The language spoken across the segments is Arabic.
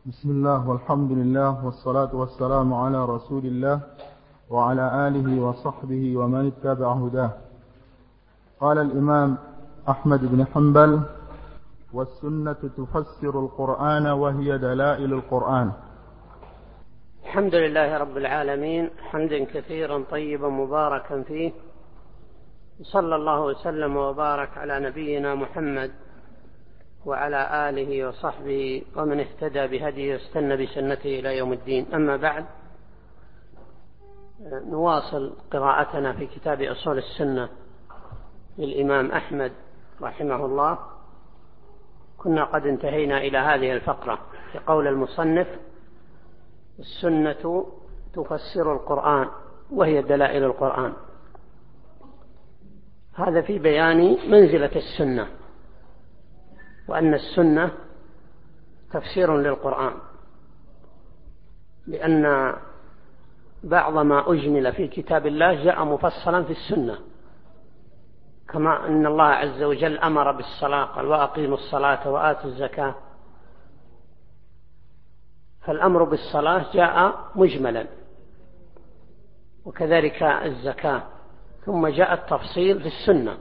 بسم الله والحمد لله والصلاة والسلام على رسول الله وعلى آله وصحبه ومن اتبع هداه. قال الإمام أحمد بن حنبل: والسنة تفسر القرآن وهي دلائل القرآن. الحمد لله رب العالمين، حمدا كثيرا طيبا مباركا فيه، صلى الله وسلم وبارك على نبينا محمد وعلى آله وصحبه ومن اهتدى بهديه واستنى بسنته إلى يوم الدين. أما بعد، نواصل قراءتنا في كتاب أصول السنة للإمام أحمد رحمه الله. كنا قد انتهينا إلى هذه الفقرة في قول المصنف: السنة تفسر القرآن وهي دلائل القرآن. هذا في بيان منزلة السنة، وأن السنة تفسير للقرآن، لأن بعض ما أجمل في كتاب الله جاء مفصلا في السنة، كما أن الله عز وجل أمر بالصلاة، قال: وأقيموا الصلاة وآتوا الزكاة. فالأمر بالصلاة جاء مجملا، وكذلك الزكاة، ثم جاء التفصيل في السنة.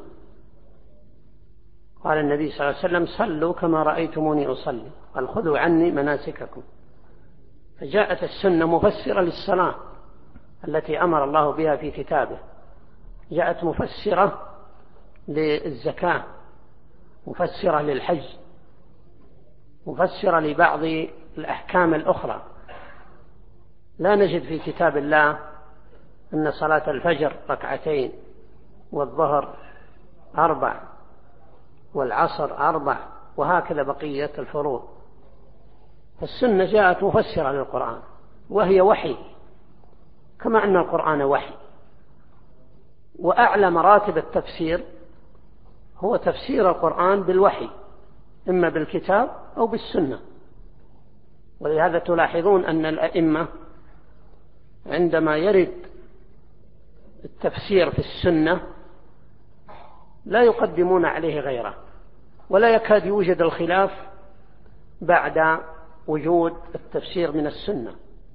قال النبي صلى الله عليه وسلم: صلوا كما رأيتموني أصلي، قال: خذوا عني مناسككم. فجاءت السنة مفسرة للصلاة التي أمر الله بها في كتابه، جاءت مفسرة للزكاة، مفسرة للحج، مفسرة لبعض الأحكام الأخرى. لا نجد في كتاب الله أن صلاة الفجر 2 والظهر 4 والعصر 4 وهكذا بقية الفروض. فالسنة جاءت مفسرة للقرآن، وهي وحي، كما أن القرآن وحي. وأعلى مراتب التفسير هو تفسير القرآن بالوحي، إما بالكتاب أو بالسنة. ولهذا تلاحظون أن الأئمة عندما يرد التفسير في السنة لا يقدمون عليه غيره، ولا يكاد يوجد الخلاف بعد وجود التفسير من السنة،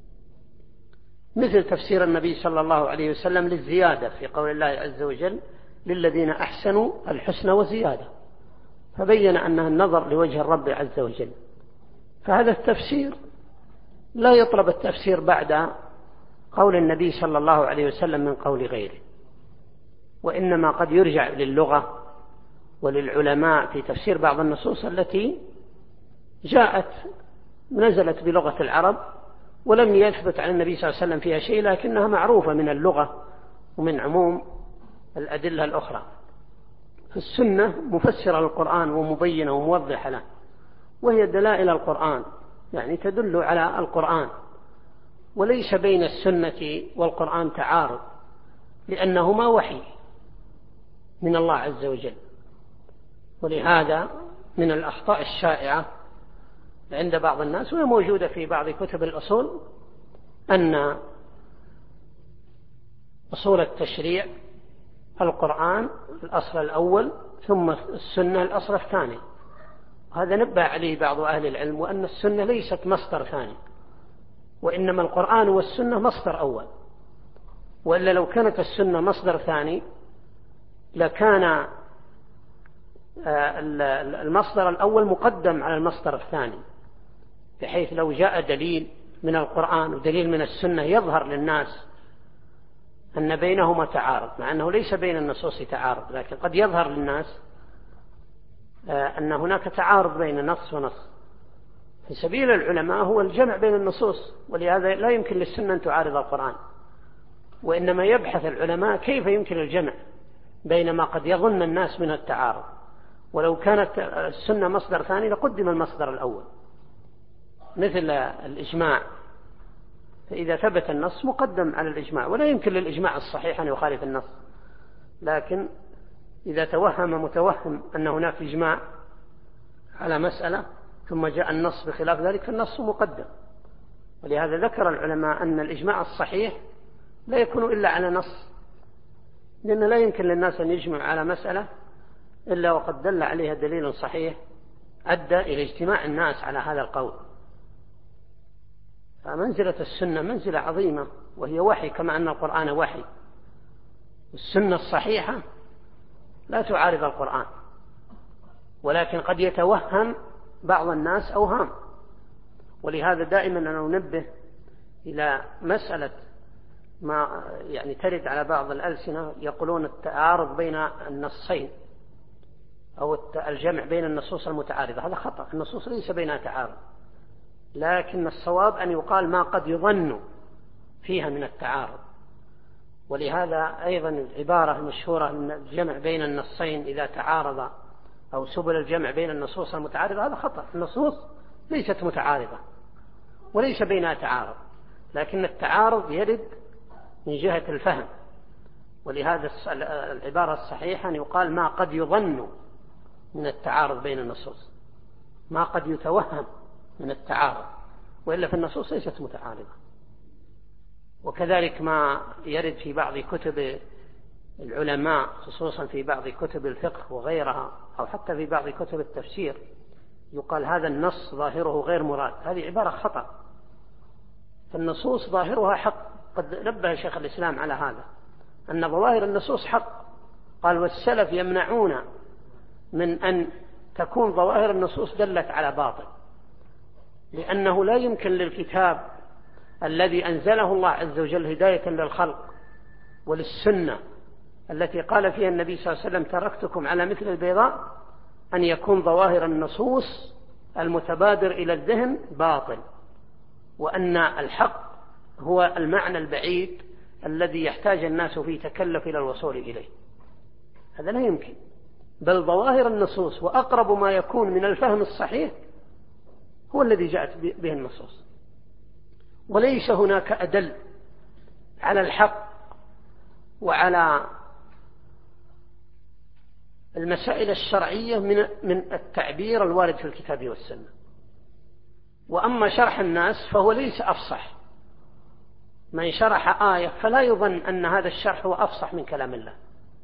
مثل تفسير النبي صلى الله عليه وسلم للزيادة في قول الله عز وجل: للذين أحسنوا الحسنى وزيادة، فبين أنها النظر لوجه الرب عز وجل. فهذا التفسير لا يطلب التفسير بعد قول النبي صلى الله عليه وسلم من قول غيره، وإنما قد يرجع للغة وللعلماء في تفسير بعض النصوص التي جاءت نزلت بلغة العرب ولم يثبت عن النبي صلى الله عليه وسلم فيها شيء، لكنها معروفة من اللغة ومن عموم الأدلة الأخرى. فالسنة مفسرة للقرآن ومبينة وموضحة له، وهي دلائل القرآن، يعني تدل على القرآن. وليس بين السنة والقرآن تعارض، لأنهما وحي من الله عز وجل. ولهذا من الأخطاء الشائعة عند بعض الناس، وهي موجودة في بعض كتب الأصول، أن أصول التشريع القرآن الأصل الأول، ثم السنة الأصل الثاني. وهذا نبه عليه بعض أهل العلم، وأن السنة ليست مصدر ثاني، وإنما القرآن والسنة مصدر أول. وإلا لو كانت السنة مصدر ثاني لكان المصدر الأول مقدم على المصدر الثاني، بحيث لو جاء دليل من القرآن ودليل من السنة يظهر للناس أن بينهما تعارض، مع أنه ليس بين النصوص تعارض، لكن قد يظهر للناس أن هناك تعارض بين نص ونص. في سبيل العلماء هو الجمع بين النصوص، ولهذا لا يمكن للسنة أن تعارض القرآن، وإنما يبحث العلماء كيف يمكن الجمع بين ما قد يظن الناس من التعارض. ولو كانت السنة مصدر ثاني لقدم المصدر الأول، مثل الإجماع، فإذا ثبت النص مقدم على الإجماع، ولا يمكن للإجماع الصحيح أن يخالف النص. لكن إذا توهم متوهم أن هناك إجماع على مسألة ثم جاء النص بخلاف ذلك فالنص مقدم. ولهذا ذكر العلماء أن الإجماع الصحيح لا يكون إلا على نص، لأن لا يمكن للناس أن يجمع على مسألة إلا وقد دل عليها دليل صحيح أدى إلى اجتماع الناس على هذا القول. فمنزلة السنة منزلة عظيمة، وهي وحي كما أن القرآن وحي. السنة الصحيحة لا تعارض القرآن، ولكن قد يتوهم بعض الناس أوهام. ولهذا دائما أنا أنبه إلى مسألة ما يعني ترد على بعض الألسنة، يقولون التعارض بين النصين أو الجمع بين النصوص المتعارضة. هذا خطأ، النصوص ليس بينها تعارض، لكن الصواب أن يقال ما قد يظن فيها من التعارض. ولهذا أيضا العبارة المشهورة أن الجمع بين النصين إذا تعارض، أو سبل الجمع بين النصوص المتعارضة، هذا خطأ. النصوص ليست متعارضة وليس بينها تعارض، لكن التعارض يرد من جهة الفهم. ولهذا العبارة الصحيحة أن يقال ما قد يظن من التعارض بين النصوص، ما قد يتوهم من التعارض، وإلا في النصوص ليست متعارضة. وكذلك ما يرد في بعض كتب العلماء، خصوصا في بعض كتب الفقه وغيرها، أو حتى في بعض كتب التفسير، يقال هذا النص ظاهره غير مراد. هذه عبارة خطأ، فالنصوص ظاهرها حق. قد نبه شيخ الإسلام على هذا، أن ظواهر النصوص حق. قال والسلف يمنعون من أن تكون ظواهر النصوص دلت على باطل، لأنه لا يمكن للكتاب الذي أنزله الله عز وجل هداية للخلق، وللسنة التي قال فيها النبي صلى الله عليه وسلم تركتكم على مثل البيضاء، أن يكون ظواهر النصوص المتبادر إلى الذهن باطل، وأن الحق هو المعنى البعيد الذي يحتاج الناس فيه تكلف إلى الوصول إليه. هذا لا يمكن، بل ظواهر النصوص وأقرب ما يكون من الفهم الصحيح هو الذي جاءت به النصوص، وليس هناك أدل على الحق وعلى المسائل الشرعية من التعبير الوارد في الكتاب والسنة. وأما شرح الناس فهو ليس أفصح. من شرح آية فلا يظن أن هذا الشرح هو أفصح من كلام الله.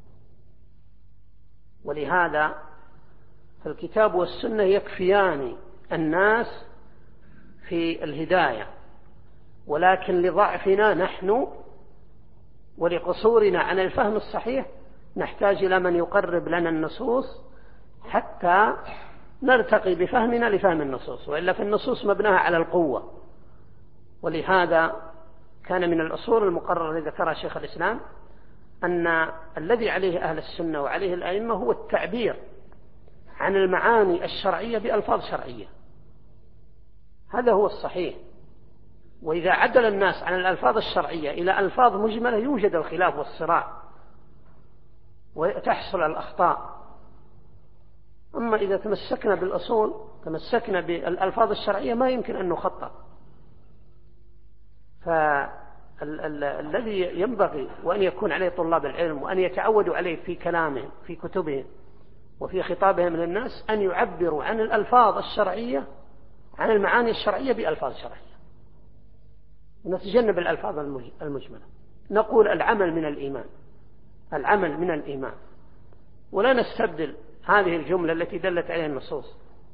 ولهذا فالكتاب والسنة يكفيان الناس في الهداية، ولكن لضعفنا نحن ولقصورنا عن الفهم الصحيح نحتاج إلى من يقرب لنا النصوص حتى نرتقي بفهمنا لفهم النصوص، وإلا في النصوص مبناها على القوة. ولهذا كان من الأصول المقررة الذي ذكرها شيخ الإسلام أن الذي عليه أهل السنة وعليه الأئمة هو التعبير عن المعاني الشرعية بألفاظ شرعية، هذا هو الصحيح. وإذا عدل الناس عن الألفاظ الشرعية إلى ألفاظ مجملة يوجد الخلاف والصراع وتحصل الأخطاء. أما إذا تمسكنا بالأصول، تمسكنا بالألفاظ الشرعية، ما يمكن أن نخطأ. فالذي ينبغي وأن يكون عليه طلاب العلم وأن يتعودوا عليه في كلامهم في كتبهم وفي خطابهم للناس أن يعبروا عن الألفاظ الشرعية، عن المعاني الشرعية بألفاظ شرعية، ونتجنب الألفاظ المجملة. نقول العمل من الإيمان، العمل من الإيمان، ولا نستبدل هذه الجملة التي دلت عليها النصوص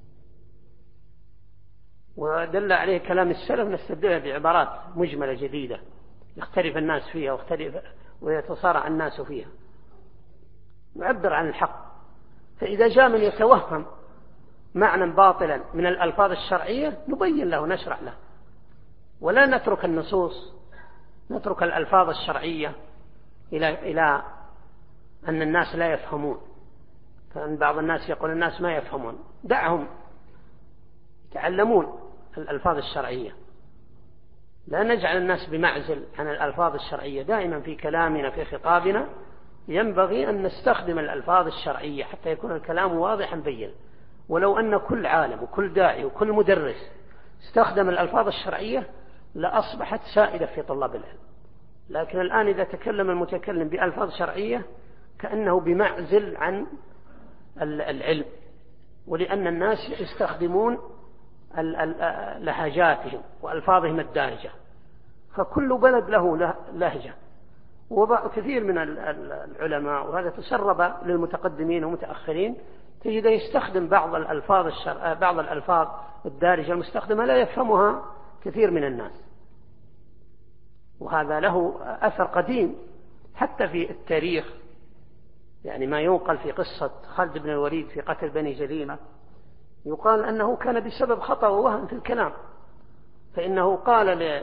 ودل عليه كلام السلف نستبدلها بعبارات مجملة جديدة يختلف الناس فيها ويتصارع الناس فيها. نعبر عن الحق. فإذا جاء من يتوهم معنى باطلا من الألفاظ الشرعية نبين له، نشرح له، ولا نترك النصوص، نترك الألفاظ الشرعية إلى أن الناس لا يفهمون. فإن بعض الناس يقول الناس ما يفهمون، دعهم يتعلمون الألفاظ الشرعية. لا نجعل الناس بمعزل عن الألفاظ الشرعية. دائما في كلامنا في خطابنا ينبغي أن نستخدم الألفاظ الشرعية حتى يكون الكلام واضحا بينا. ولو أن كل عالم وكل داعي وكل مدرس استخدم الألفاظ الشرعية لأصبحت سائدة في طلاب العلم. لكن الآن إذا تكلم المتكلم بألفاظ شرعية كأنه بمعزل عن العلم، ولأن الناس يستخدمون لهجاتهم وألفاظهم الدارجة، فكل بلد له لهجة. وكثير من العلماء، وهذا تسرب للمتقدمين والمتأخرين، تجد يستخدم بعض الألفاظ الدارجة المستخدمة لا يفهمها كثير من الناس، وهذا له أثر قديم حتى في التاريخ، يعني ما ينقل في قصة خالد بن الوليد في قتل بني جذيمة يقال أنه كان بسبب خطأ ووهم في الكلام، فإنه قال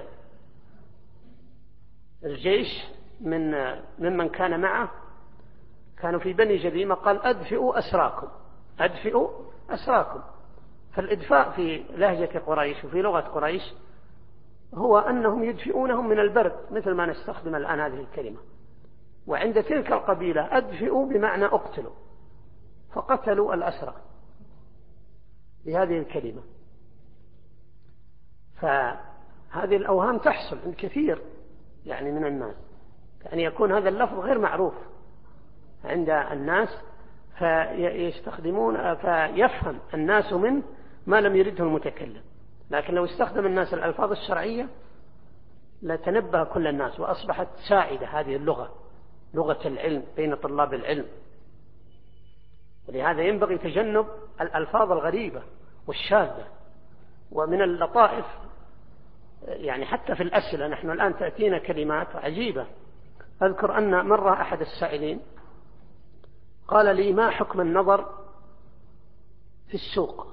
للجيش ممن كان معه كانوا في بني جذيمة، قال أدفئوا أسراكم. فالإدفاء في لهجة قريش وفي لغة قريش هو أنهم يدفئونهم من البرد، مثل ما نستخدم الآن هذه الكلمة. وعند تلك القبيلة أدفئوا بمعنى أقتلوا، فقتلوا الأسرى بهذه الكلمة. فهذه الأوهام تحصل عند كثير يعني من الناس، يعني يكون هذا اللفظ غير معروف عند الناس فيفهم الناس منه ما لم يرده المتكلم. لكن لو استخدم الناس الألفاظ الشرعية لتنبه كل الناس، وأصبحت سائدة هذه اللغة، لغة العلم بين طلاب العلم. ولهذا ينبغي تجنب الألفاظ الغريبة والشاذة. ومن اللطائف يعني حتى في الأسئلة، نحن الآن تأتينا كلمات عجيبة. أذكر أن مرة أحد السائلين قال لي: ما حكم النظر في السوق؟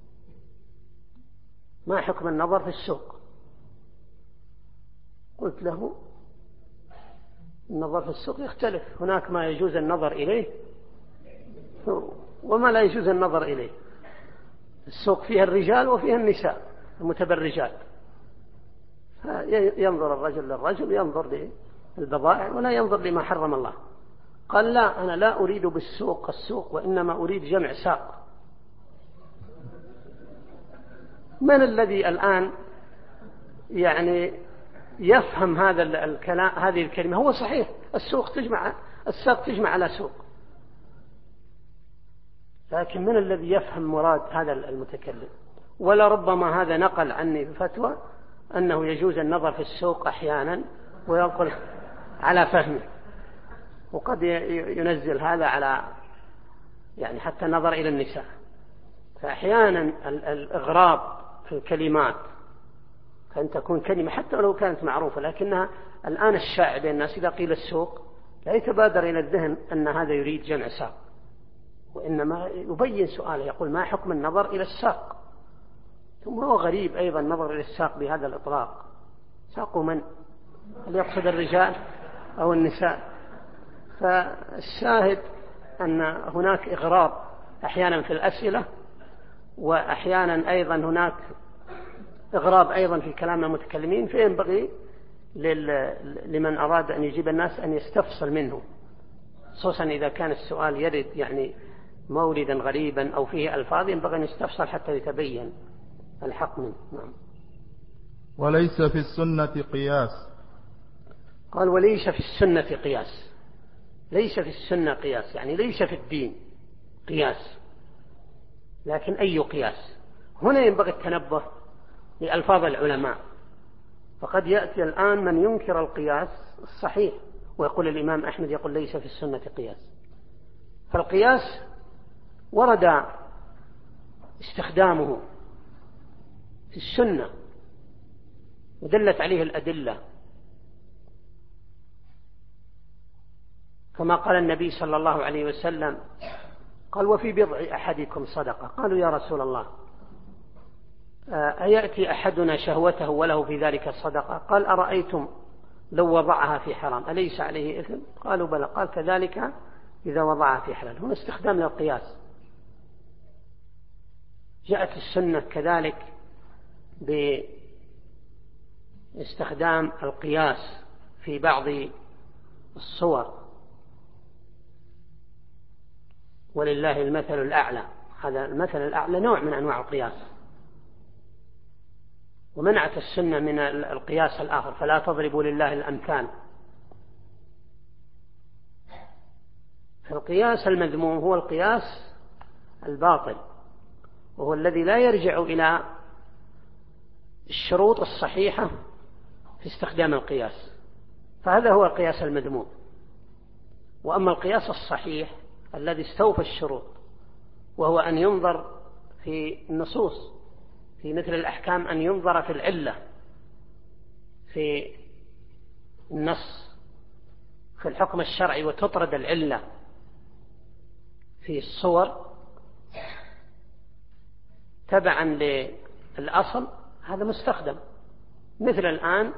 ما حكم النظر في السوق؟ قلت له: النظر في السوق يختلف، هناك ما يجوز النظر إليه وما لا يجوز النظر إليه. السوق فيها الرجال وفيها النساء المتبرجات، ينظر الرجل للرجل، ينظر للبضائع ولا ينظر لما حرم الله. قال: لا، أنا لا أريد بالسوق السوق، وإنما أريد جمع ساق. من الذي الآن يعني يفهم هذا الكلام، هذه الكلمة؟ هو صحيح الساق تجمع على سوق، لكن من الذي يفهم مراد هذا المتكلم؟ ولا ربما هذا نقل عني بفتوى أنه يجوز النظر في السوق أحيانا وينقل على فهمه، وقد ينزل هذا على يعني حتى النظر إلى النساء. فأحيانا الإغراب في الكلمات كأن تكون كلمة حتى لو كانت معروفة، لكنها الآن الشائع بين الناس إذا قيل السوق لا يتبادر إلى الذهن أن هذا يريد جمع ساق، وإنما يبين سؤاله، يقول: ما حكم النظر إلى الساق؟ ثم هو غريب أيضا النظر إلى الساق بهذا الإطلاق. ساق من؟ هل يقصد الرجال أو النساء؟ فالشاهد أن هناك إغراب أحيانا في الأسئلة، وأحيانا أيضا هناك إغراب أيضا في كلام المتكلمين، فينبغي لمن أراد أن يجيب الناس أن يستفصل منه، خصوصا إذا كان السؤال يرد يعني موردا غريبا أو فيه ألفاظ، ينبغي أن يستفصل حتى يتبين الحق منه. نعم. وليس في السنة قياس. قال: وليس في السنة قياس. ليس في السنة قياس يعني ليس في الدين قياس، لكن أي قياس؟ هنا ينبغي التنبه لألفاظ العلماء، فقد يأتي الآن من ينكر القياس الصحيح ويقول الإمام أحمد يقول ليس في السنة قياس. فالقياس ورد استخدامه في السنة ودلت عليه الأدلة، كما قال النبي صلى الله عليه وسلم قال: وفي بضع أحدكم صدقة. قالوا: يا رسول الله، أيأتي أحدنا شهوته وله في ذلك الصدقة؟ قال: أرأيتم لو وضعها في حرام أليس عليه إثم؟ قالوا: بلى. قال: كذلك إذا وضعها في حلال. هنا استخدام للقياس. جاءت السنة كذلك باستخدام القياس في بعض الصور، ولله المثل الأعلى. هذا المثل الأعلى نوع من أنواع القياس، ومنعت السنة من القياس الآخر: فلا تضربوا لله الأمثال. فالقياس المذموم هو القياس الباطل، وهو الذي لا يرجع إلى الشروط الصحيحة في استخدام القياس، فهذا هو القياس المذموم. وأما القياس الصحيح الذي استوفى الشروط، وهو أن ينظر في النصوص في مثل الأحكام، أن ينظر في العلة في النص في الحكم الشرعي وتطرد العلة في الصور تبعا للأصل، هذا مستخدم. مثل الآن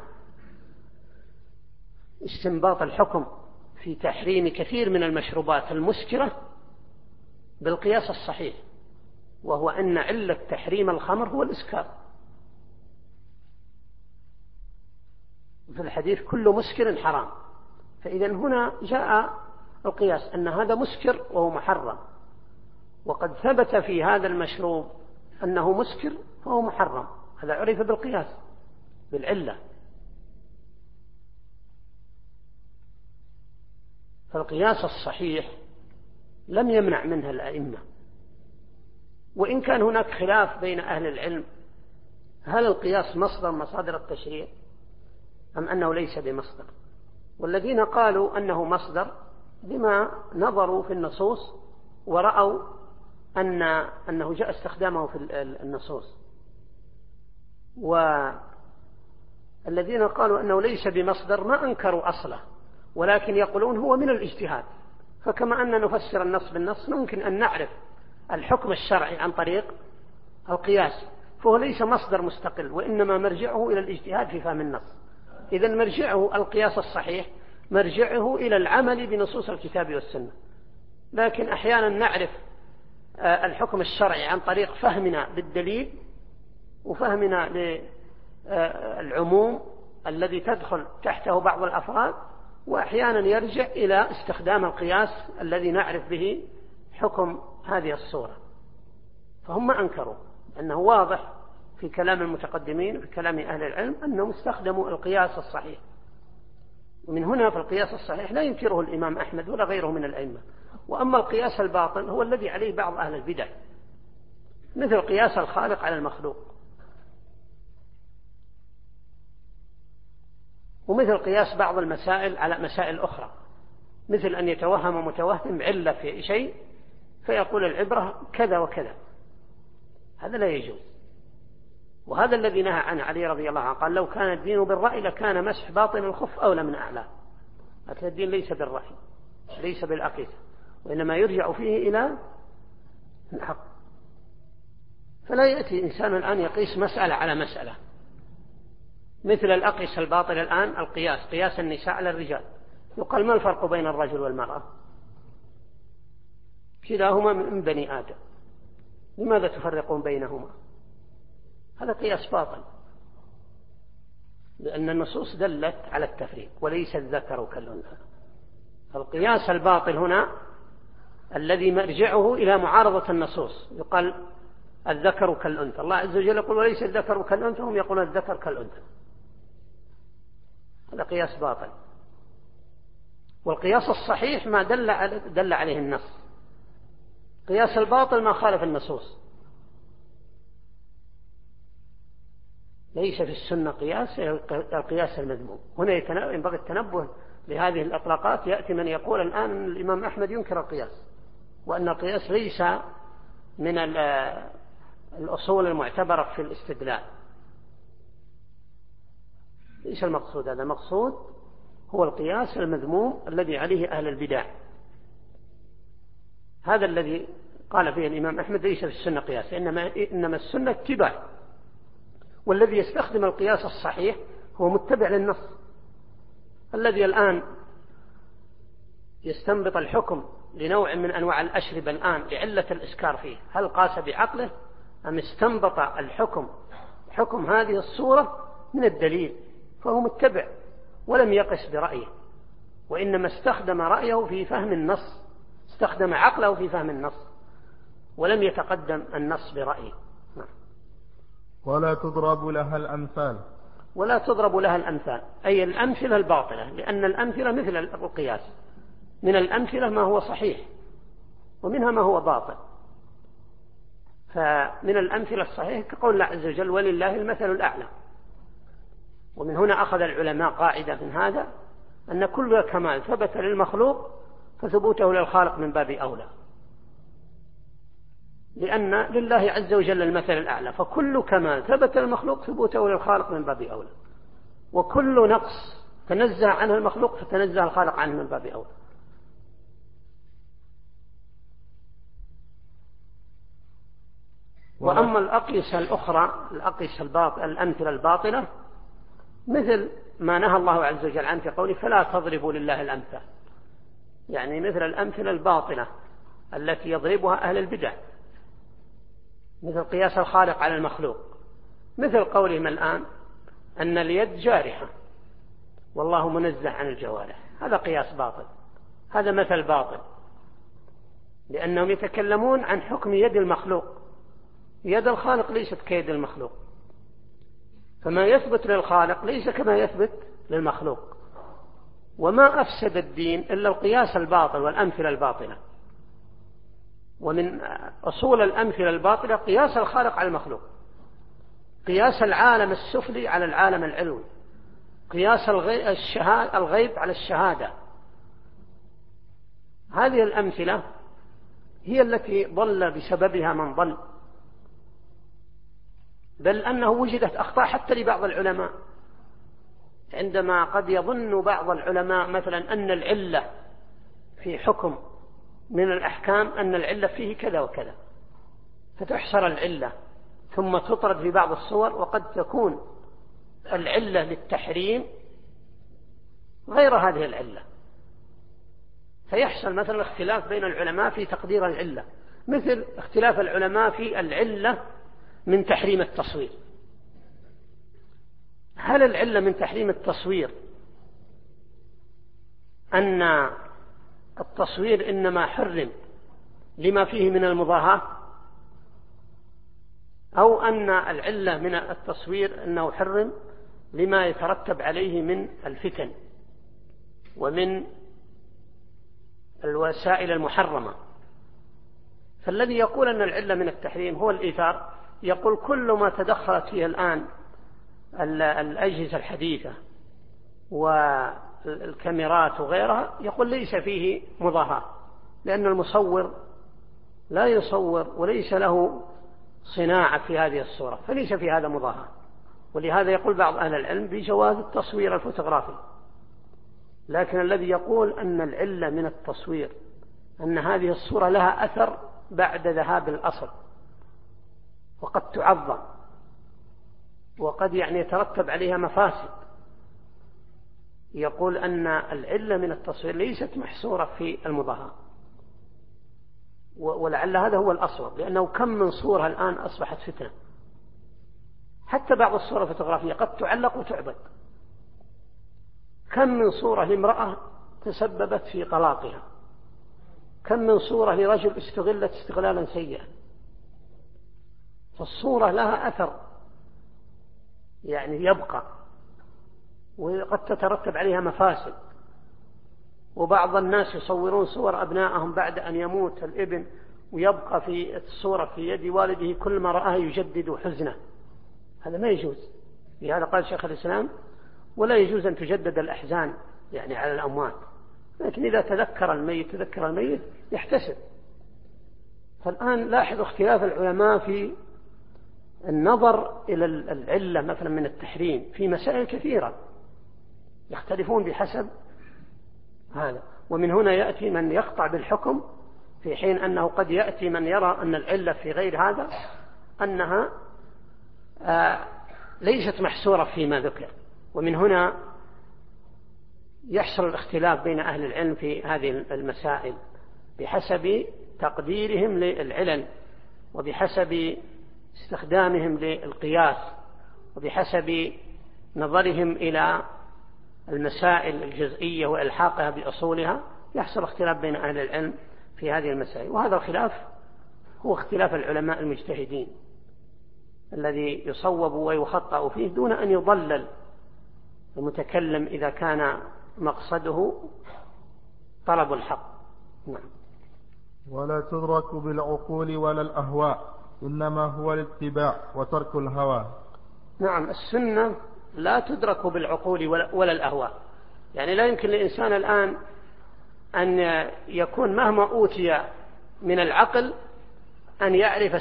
استنباط الحكم في تحريم كثير من المشروبات المسكرة بالقياس الصحيح، وهو أن علة تحريم الخمر هو الإسكار. في الحديث كل مسكر حرام، فإذا هنا جاء القياس أن هذا مسكر وهو محرم، وقد ثبت في هذا المشروب أنه مسكر فهو محرم، هذا عرف بالقياس بالعلة. فالقياس الصحيح لم يمنع منها الأئمة، وإن كان هناك خلاف بين أهل العلم هل القياس مصدر مصادر التشريع أم أنه ليس بمصدر. والذين قالوا أنه مصدر بما نظروا في النصوص ورأوا أنه جاء استخدامه في النصوص، والذين قالوا أنه ليس بمصدر ما أنكروا أصله، ولكن يقولون هو من الاجتهاد. فكما أن نفسر النص بالنص ممكن أن نعرف الحكم الشرعي عن طريق القياس، فهو ليس مصدر مستقل، وإنما مرجعه إلى الاجتهاد في فهم النص. إذن مرجعه القياس الصحيح، مرجعه إلى العمل بنصوص الكتاب والسنة. لكن أحيانا نعرف الحكم الشرعي عن طريق فهمنا بالدليل وفهمنا للعموم الذي تدخل تحته بعض الأفراد، وأحيانا يرجع إلى استخدام القياس الذي نعرف به حكم هذه الصورة. فهم أنكروا أنه واضح في كلام المتقدمين في كلام أهل العلم أنهم استخدموا القياس الصحيح. ومن هنا في القياس الصحيح لا ينكره الإمام أحمد ولا غيره من الأئمة. وأما القياس الباطل هو الذي عليه بعض أهل البدع، مثل قياس الخالق على المخلوق، ومثل قياس بعض المسائل على مسائل أخرى، مثل أن يتوهم متوهم علة في شيء فيقول العبرة كذا وكذا، هذا لا يجوز. وهذا الذي نهى عنه علي رضي الله عنه، قال لو كان الدين بالرأي لكان مسح باطن الخف أولى من أعلاه. لكن الدين ليس بالرأي، ليس بالأقيسة، وإنما يرجع فيه إلى الحق. فلا يأتي إنسان الآن يقيس مسألة على مسألة، مثل الأقيسة الباطل الآن القياس، قياس النساء على الرجال. يقال ما الفرق بين الرجل والمرأة؟ كلاهما من بني آدم، لماذا تفرقون بينهما؟ هذا قياس باطل، لأن النصوص دلت على التفريق وليس الذكر كالأنثى. القياس الباطل هنا الذي مرجعه إلى معارضة النصوص، يقال الذكر كالأنثى، الله عز وجل يقول وليس الذكر كالأنثى، هم يقولون الذكر كالأنثى، هذا قياس باطل. والقياس الصحيح ما دل عليه النص، قياس الباطل ما خالف النصوص. ليس في السنة قياس، القياس المذموم. هنا ينبغي التنبه لهذه الأطلاقات. يأتي من يقول الآن أن الإمام أحمد ينكر القياس، وأن القياس ليس من الأصول المعتبرة في الاستدلال. ليس المقصود هذا، المقصود هو القياس المذموم الذي عليه أهل البدع. هذا الذي قال فيه الإمام أحمد ليس في السنة قياس، إنما السنة اتباع. والذي يستخدم القياس الصحيح هو متبع للنص. الذي الآن يستنبط الحكم لنوع من أنواع الأشربة الآن لعلة الإسكار فيه، هل قاس بعقله أم استنبط الحكم حكم هذه الصورة من الدليل؟ فهو متبع ولم يقس برأيه، وإنما استخدم رأيه في فهم النص، استخدم عقله في فهم النص، ولم يتقدم النص برأيه. ولا تضرب لها الأمثال. ولا تضرب لها الأمثال أي الأمثلة الباطلة، لأن الأمثلة مثل القياس، من الأمثلة ما هو صحيح ومنها ما هو باطل. فمن الأمثلة الصحيح كقول الله عز وجل ولله المثل الأعلى. ومن هنا أخذ العلماء قاعدة من هذا أن كل كمال ثبت للمخلوق فثبوته للخالق من باب أولى، لأن لله عز وجل المثل الأعلى، فكل كمال ثبت للمخلوق ثبوته للخالق من باب أولى. وكل نقص تنزه عنه المخلوق فتنزه الخالق عنه من باب أولى. وأما الأقيسة الأخرى، الأمثلة الباطلة، مثل ما نهى الله عز وجل عنه في قوله فلا تضربوا لله الأمثال، يعني مثل الأمثلة الباطلة التي يضربها أهل البدع، مثل قياس الخالق على المخلوق، مثل قولهم الآن أن اليد جارحة والله منزه عن الجوارح، هذا قياس باطل، هذا مثل باطل، لأنهم يتكلمون عن حكم يد المخلوق، يد الخالق ليست كيد المخلوق، فما يثبت للخالق ليس كما يثبت للمخلوق. وما أفسد الدين إلا القياس الباطل والأمثلة الباطلة، ومن أصول الأمثلة الباطلة قياس الخالق على المخلوق، قياس العالم السفلي على العالم العلوي، قياس الغيب على الشهادة. هذه الأمثلة هي التي ضل بسببها من ضل، بل أنه وجدت أخطاء حتى لبعض العلماء، عندما قد يظن بعض العلماء مثلا أن العلة في حكم من الأحكام أن العلة فيه كذا وكذا، فتحصر العلة ثم تطرد في بعض الصور، وقد تكون العلة للتحريم غير هذه العلة، فيحصل مثلا اختلاف بين العلماء في تقدير العلة، مثل اختلاف العلماء في العلة من تحريم التصوير. هل العلة من تحريم التصوير أن التصوير إنما حرم لما فيه من المضاهاة، أو أن العلة من التصوير أنه حرم لما يترتب عليه من الفتن ومن الوسائل المحرمة؟ فالذي يقول أن العلة من التحريم هو الإيثار، يقول كل ما تدخلت فيه الآن الأجهزة الحديثة والكاميرات وغيرها، يقول ليس فيه مضاهاة، لأن المصور لا يصور وليس له صناعة في هذه الصورة، فليس في هذا مضاهاة. ولهذا يقول بعض أهل العلم بجواز التصوير الفوتوغرافي. لكن الذي يقول أن العلة من التصوير أن هذه الصورة لها أثر بعد ذهاب الأصل، وقد تعظم، وقد يترتب عليها مفاسد، يقول أن العلة من التصوير ليست محصورة في المضاهاة، ولعل هذا هو الأصوب، لأنه كم من صورة الآن أصبحت فتنة، حتى بعض الصور الفوتوغرافية قد تعلق وتعبد. كم من صورة لامرأة تسببت في طلاقها، كم من صورة لرجل استغلت استغلالا سيئا. فالصورة لها أثر يبقى، وقد تترتب عليها مفاسد. وبعض الناس يصورون صور أبنائهم بعد أن يموت الابن، ويبقى في الصورة في يد والده كل ما رآه يجدد حزنه، هذا ما يجوز. لهذا قال شيخ الإسلام ولا يجوز أن تجدد الأحزان على الأموات، لكن إذا تذكر الميت يحتسب. فالآن لاحظ اختلاف العلماء في النظر إلى العلة مثلا من التحريم في مسائل كثيرة، يختلفون بحسب هذا. ومن هنا يأتي من يقطع بالحكم، في حين أنه قد يأتي من يرى أن العلة في غير هذا أنها ليست محصورة فيما ذكر. ومن هنا يحصل الاختلاف بين أهل العلم في هذه المسائل بحسب تقديرهم للعلل، وبحسب استخدامهم للقياس، وبحسب نظرهم إلى المسائل الجزئية وإلحاقها بأصولها. يحصل اختلاف بين أهل العلم في هذه المسائل، وهذا الخلاف هو اختلاف العلماء المجتهدين الذي يصوب ويخطأ فيه دون أن يضلل المتكلم إذا كان مقصده طلب الحق. نعم. ولا تدرك بالعقول ولا الأهواء، إنما هو الاتباع وترك الهوى. نعم، السنة لا تدرك بالعقول ولا الأهواء، لا يمكن للإنسان الآن أن يكون مهما أوتي من العقل أن يعرف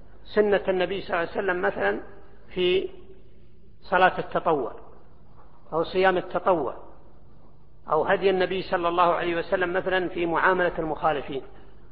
سنة النبي صلى الله عليه وسلم مثلا في صلاة التطوع، أو صيام التطوع أو هدي النبي صلى الله عليه وسلم مثلا في معاملة المخالفين،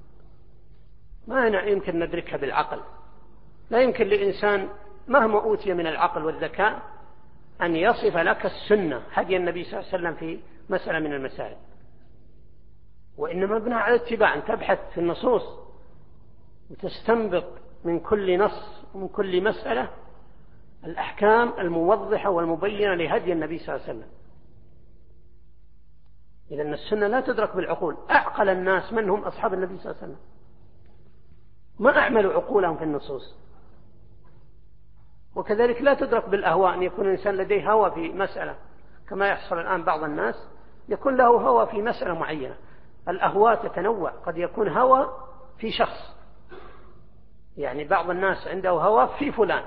ما يمكن ندركها بالعقل. لا يمكن لإنسان مهما أوتي من العقل والذكاء أن يصف لك السنة هدي النبي صلى الله عليه وسلم في مسألة من المسائل، وإنما مبنى على اتباع، أن تبحث في النصوص وتستنبط من كل نص ومن كل مسألة الأحكام الموضحة والمبينة لهدي النبي صلى الله عليه وسلم. إذن السنة لا تدرك بالعقول. أعقل الناس من هم؟ أصحاب النبي صلى الله عليه وسلم، ما أعملوا عقولهم في النصوص. وكذلك لا تدرك بالأهواء، أن يكون الإنسان لديه هوى في مسألة كما يحصل الآن بعض الناس يكون له هوى في مسألة معينة. الأهواء تتنوع، قد يكون هوى في شخص، يعني بعض الناس عنده هوى في فلان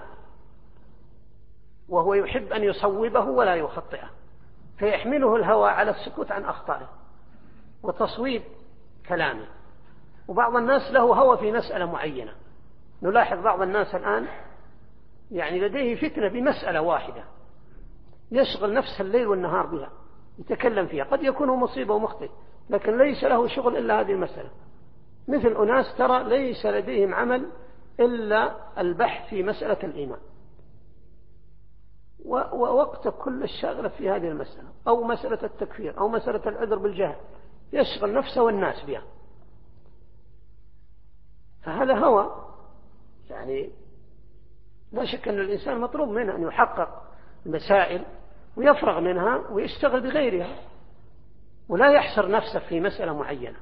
وهو يحب أن يصوبه ولا يخطئه، فيحمله الهوى على السكوت عن أخطائه وتصويب كلامه. وبعض الناس له هوى في مسألة معينة. نلاحظ بعض الناس الآن يعني لديه فتنة بمسألة واحدة يشغل نفسه الليل والنهار بها، يتكلم فيها، قد يكون مصيبة ومخطئ لكن ليس له شغل إلا هذه المسألة. مثل أناس ترى ليس لديهم عمل إلا البحث في مسألة الإيمان، ووقت كل الشاغلة في هذه المسألة، أو مسألة التكفير، أو مسألة العذر بالجهل، يشغل نفسه والناس بها. فهذا هوى. يعني لا شك أن الإنسان مطلوب منه أن يحقق المسائل ويفرغ منها ويشتغل بغيرها، ولا يحصر نفسه في مسألة معينة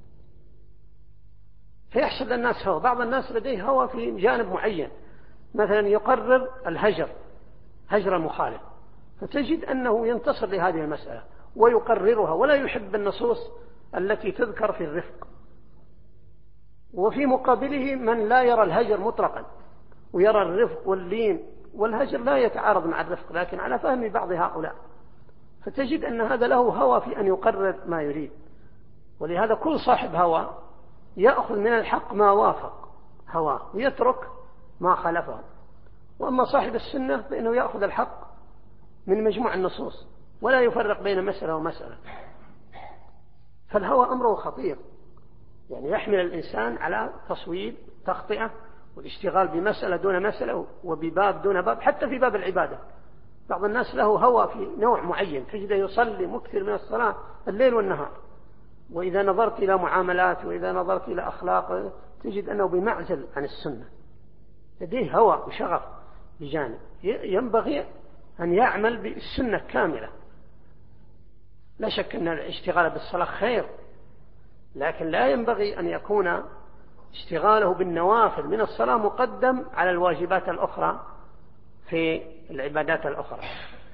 فيحصل الناس هوى. بعض الناس لديه هوى في جانب معين، مثلا يقرر هجر المخالف، فتجد أنه ينتصر لهذه المسألة ويقررها ولا يحب النصوص التي تذكر في الرفق. وفي مقابله من لا يرى الهجر مطلقا ويرى الرفق واللين، والهجر لا يتعارض مع الرفق لكن على فهم بعض هؤلاء، فتجد أن هذا له هوى في أن يقرر ما يريد. ولهذا كل صاحب هوى يأخذ من الحق ما وافق هواه ويترك ما خالفه. وأما صاحب السنة فإنه يأخذ الحق من مجموع النصوص ولا يفرق بين مسألة ومسألة. فالهوى أمره خطير، يعني يحمل الإنسان على تصويب تخطئة والاشتغال بمسألة دون مسألة وبباب دون باب. حتى في باب العبادة بعض الناس له هوى في نوع معين، تجده يصلي مكثر من الصلاة الليل والنهار، وإذا نظرت إلى معاملات وإذا نظرت إلى أخلاق تجد أنه بمعزل عن السنة، لديه هوى وشغف بجانب. ينبغي أن يعمل بالسنة كاملة. لا شك أن الاشتغال بالصلاة خير، لكن لا ينبغي أن يكون اشتغاله بالنوافل من الصلاة مقدم على الواجبات الأخرى في العبادات الأخرى.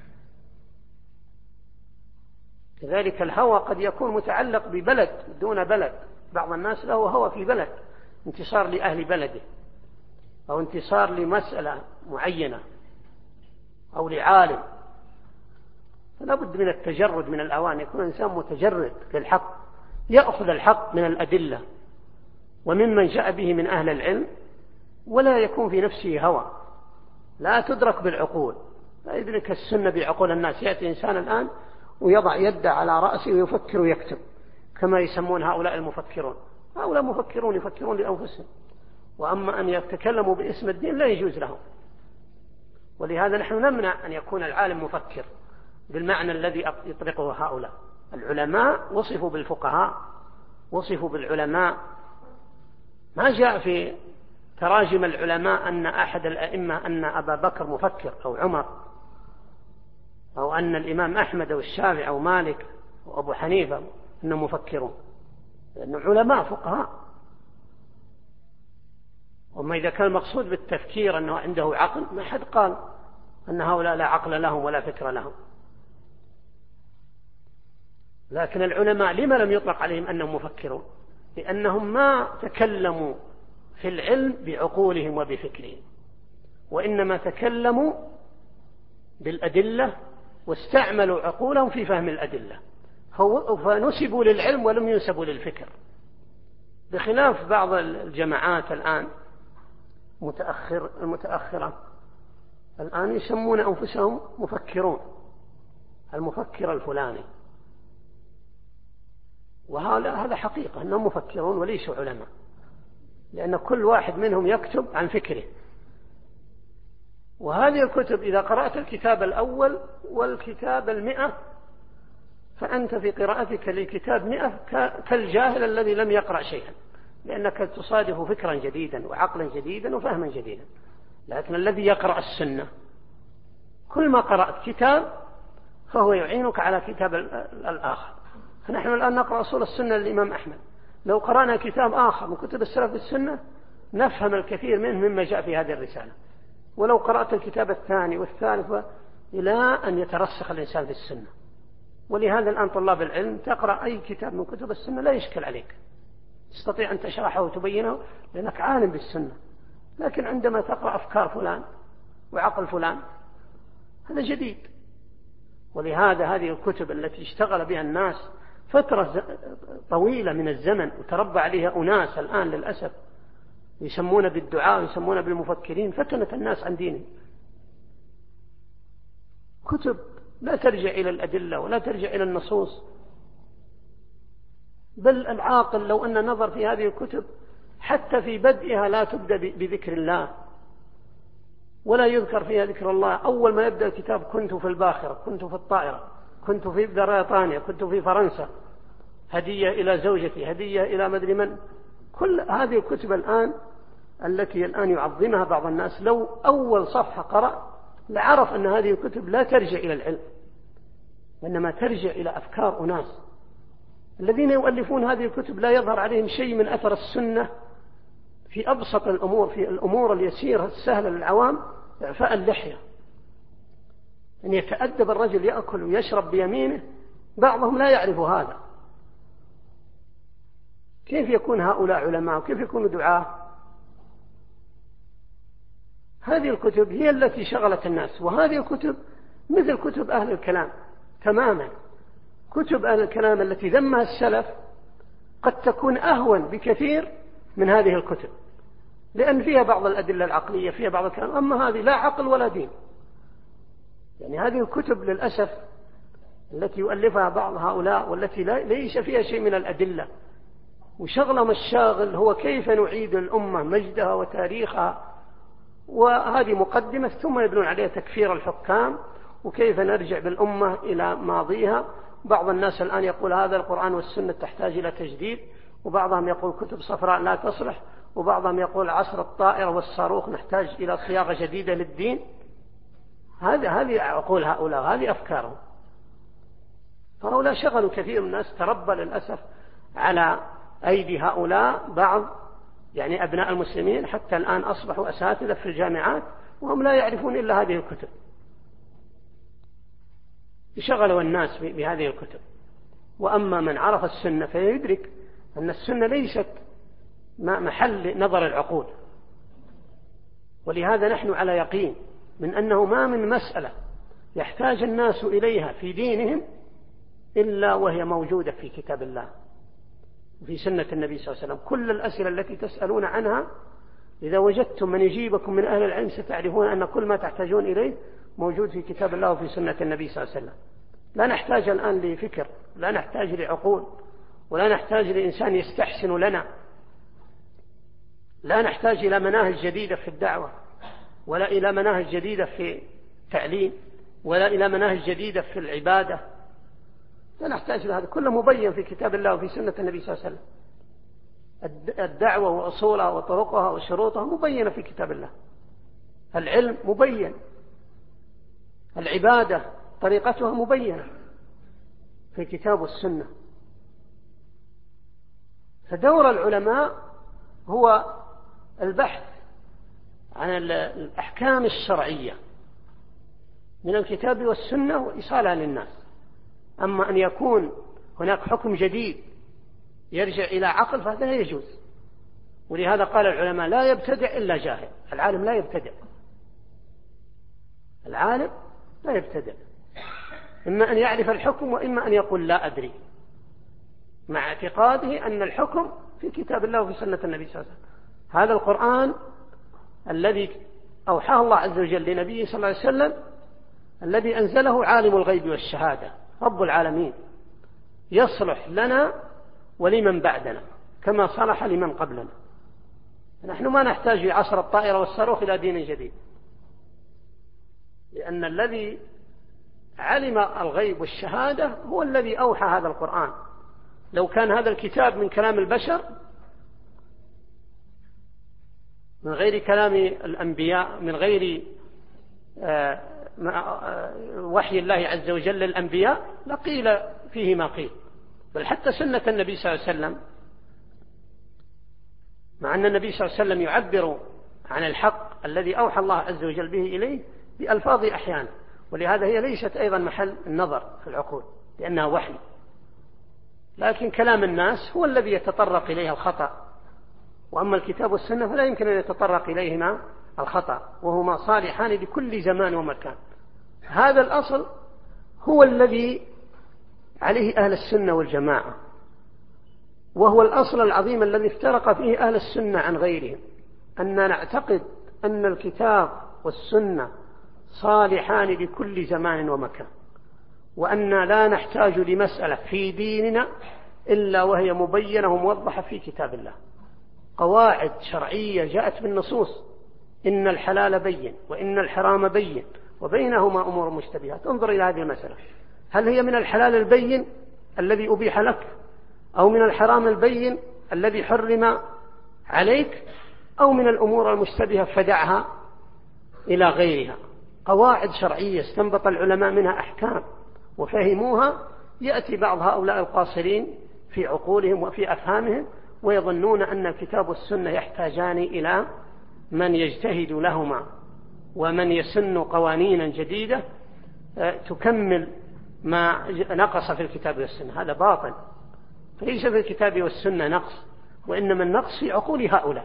كذلك الهوى قد يكون متعلق ببلد دون بلد. بعض الناس له هوى في بلد، انتصار لأهل بلده، أو انتصار لمسألة معينة أو لعالم. فلا بد من التجرد من الأوان، يكون إنسان متجرد للحق، يأخذ الحق من الأدلة وممن جاء به من أهل العلم، ولا يكون في نفسه هوى لا تدرك بالعقول. لا يدرك السنة بعقول الناس. يأتي إنسان الآن ويضع يده على رأسه ويفكر ويكتب كما يسمون هؤلاء المفكرون. هؤلاء مفكرون يفكرون لأنفسهم، وأما أن يتكلموا باسم الدين لا يجوز لهم. ولهذا نحن نمنع أن يكون العالم مفكر بالمعنى الذي يطلقه هؤلاء. العلماء وصفوا بالفقهاء، وصفوا بالعلماء. ما جاء في تراجم العلماء أن أحد الأئمة أن أبا بكر مفكر أو عمر، أو أن الإمام أحمد أو الشافعي أو مالك أو أبو حنيفة أنهم مفكرون، لأنهم علماء فقهاء. وما إذا كان المقصود بالتفكير أنه عنده عقل، ما حد قال أن هؤلاء لا عقل لهم ولا فكر لهم. لكن العلماء لما لم يطلق عليهم أنهم مفكرون؟ لأنهم ما تكلموا في العلم بعقولهم وبفكرهم، وإنما تكلموا بالأدلة واستعملوا عقولهم في فهم الأدلة، فنسبوا للعلم ولم ينسبوا للفكر. بخلاف بعض الجماعات الآن المتأخرة الآن يسمون أنفسهم مفكرون، المفكر الفلاني، وهذا حقيقة أنهم مفكرون وليسوا علماء، لأن كل واحد منهم يكتب عن فكره. وهذه الكتب إذا قرأت الكتاب الأول والكتاب 100 فأنت في قراءتك لكتاب 100 كالجاهل الذي لم يقرأ شيئا، لأنك تصادف فكرا جديدا وعقلا جديدا وفهما جديدا. لكن الذي يقرأ السنة كل ما قرأت كتاب فهو يعينك على كتاب الآخر. فنحن الآن نقرأ أصول السنة للإمام أحمد، لو قرأنا كتاب آخر من كتب السلف السنة نفهم الكثير منه مما جاء في هذه الرسالة. ولو قرأت الكتاب الثاني والثالث إلى أن يترسخ الإنسان في السنة. ولهذا الآن طلاب العلم تقرأ أي كتاب من كتب السنة لا يشكل عليك، تستطيع أن تشرحه وتبينه لأنك عالم بالسنة. لكن عندما تقرأ أفكار فلان وعقل فلان هذا جديد. ولهذا هذه الكتب التي اشتغل بها الناس فترة طويلة من الزمن وتربى عليها أناس الآن للأسف يسمون بالدعاء ويسمون بالمفكرين، فتنت الناس عن دينهم. كتب لا ترجع إلى الأدلة ولا ترجع إلى النصوص، بل العاقل لو أن نظر في هذه الكتب حتى في بدئها لا تبدأ بذكر الله ولا يذكر فيها ذكر الله. أول ما يبدأ الكتاب كنت في الباخرة، كنت في الطائرة، كنت في بريطانيا، كنت في فرنسا، هدية إلى زوجتي، هدية إلى مدري من. كل هذه الكتب الآن التي الآن يعظمها بعض الناس لو أول صفحة قرأ لعرف أن هذه الكتب لا ترجع إلى العلم وإنما ترجع إلى أفكار أناس. الذين يؤلفون هذه الكتب لا يظهر عليهم شيء من أثر السنة في أبسط الأمور، في الأمور اليسيرة السهلة للعوام، إعفاء اللحية، أن يتأدب الرجل يأكل ويشرب بيمينه. بعضهم لا يعرف هذا. كيف يكون هؤلاء علماء وكيف يكونوا دعاة؟ هذه الكتب هي التي شغلت الناس. وهذه الكتب مثل كتب أهل الكلام تماما. كتب أهل الكلام التي ذمها السلف قد تكون أهون بكثير من هذه الكتب، لأن فيها بعض الأدلة العقلية، فيها بعض الكلام. أما هذه لا عقل ولا دين. يعني هذه الكتب للأسف التي يؤلفها بعض هؤلاء والتي ليس فيها شيء من الأدلة، وشغلهم الشاغل هو كيف نعيد الأمة مجدها وتاريخها، وهذه مقدمة، ثم يبنون عليها تكفير الحكام وكيف نرجع بالأمة إلى ماضيها. بعض الناس الآن يقول هذا القرآن والسنة تحتاج إلى تجديد، وبعضهم يقول كتب صفراء لا تصلح، وبعضهم يقول عصر الطائرة والصاروخ نحتاج إلى صياغة جديدة للدين. هذه عقول هؤلاء، هذه أفكارهم. فهؤلاء شغلوا كثير من الناس، تربى للأسف على أيدي هؤلاء بعض يعني أبناء المسلمين حتى الآن أصبحوا أساتذة في الجامعات وهم لا يعرفون إلا هذه الكتب. شغلوا الناس بهذه الكتب. وأما من عرف السنة فيدرك أن السنة ليست محل نظر العقول. ولهذا نحن على يقين من أنه ما من مسألة يحتاج الناس إليها في دينهم إلا وهي موجودة في كتاب الله وفي سنة النبي صلى الله عليه وسلم. كل الأسئلة التي تسألون عنها إذا وجدتم من يجيبكم من أهل العلم ستعرفون أن كل ما تحتاجون إليه موجود في كتاب الله وفي سنة النبي صلى الله عليه وسلم. لا نحتاج الآن لفكر، لا نحتاج لعقول، ولا نحتاج لإنسان يستحسن لنا، لا نحتاج إلى مناهج جديدة في الدعوة، ولا إلى مناهج جديدة في التعليم، ولا إلى مناهج جديدة في العبادة. لا نحتاج لهذا، كله مبين في كتاب الله وفي سنة النبي صلى الله عليه وسلم. الدعوة وأصولها وطرقها وشروطها مبينة في كتاب الله. العلم مبين، العبادة طريقتها مبينة في كتاب السنة. فدور العلماء هو البحث عن الأحكام الشرعية من الكتاب والسنة وإيصالها للناس. أما أن يكون هناك حكم جديد يرجع إلى عقل فهذا لا يجوز. ولهذا قال العلماء لا يبتدع إلا جاهل. العالم لا يبتدع، العالم لا يبتدع، إما أن يعرف الحكم وإما أن يقول لا أدري، مع اعتقاده أن الحكم في كتاب الله وفي سنة النبي صلى الله عليه وسلم. هذا القرآن الذي أوحاه الله عز وجل لنبيه صلى الله عليه وسلم الذي أنزله عالم الغيب والشهادة رب العالمين، يصلح لنا ولمن بعدنا كما صلح لمن قبلنا. نحن ما نحتاج في عصر الطائرة والصاروخ إلى دين جديد، لأن الذي علم الغيب والشهادة هو الذي أوحى هذا القرآن. لو كان هذا الكتاب من كلام البشر من غير كلام الأنبياء، من غير وحي الله عز وجل للأنبياء، لقيل فيه ما قيل. بل حتى سنة النبي صلى الله عليه وسلم، مع أن النبي صلى الله عليه وسلم يعبر عن الحق الذي أوحى الله عز وجل به إليه بألفاظ أحيانا، ولهذا هي ليست أيضا محل النظر في العقول لأنها وحي. لكن كلام الناس هو الذي يتطرق إليه الخطأ، وأما الكتاب والسنة فلا يمكن أن يتطرق إليهما الخطأ، وهما صالحان لكل زمان ومكان. هذا الأصل هو الذي عليه أهل السنة والجماعة، وهو الأصل العظيم الذي افترق فيه أهل السنة عن غيرهم، أن نعتقد أن الكتاب والسنة صالحان لكل زمان ومكان، وأن لا نحتاج لمسألة في ديننا إلا وهي مبينة وموضحة في كتاب الله. قواعد شرعية جاءت بالنصوص، إن الحلال بين وإن الحرام بين وبينهما أمور مشتبهات. انظر إلى هذه المسألة، هل هي من الحلال البين الذي أبيح لك، أو من الحرام البين الذي حرم عليك، أو من الأمور المشتبهة فدعها إلى غيرها؟ قواعد شرعية استنبط العلماء منها أحكام وفهموها. يأتي بعض هؤلاء القاصرين في عقولهم وفي أفهامهم ويظنون أن الكتاب والسنة يحتاجان إلى من يجتهد لهما ومن يسن قوانين جديدة تكمل ما نقص في الكتاب والسنة. هذا باطل، فليس في الكتاب والسنة نقص، وإنما النقص في عقول هؤلاء.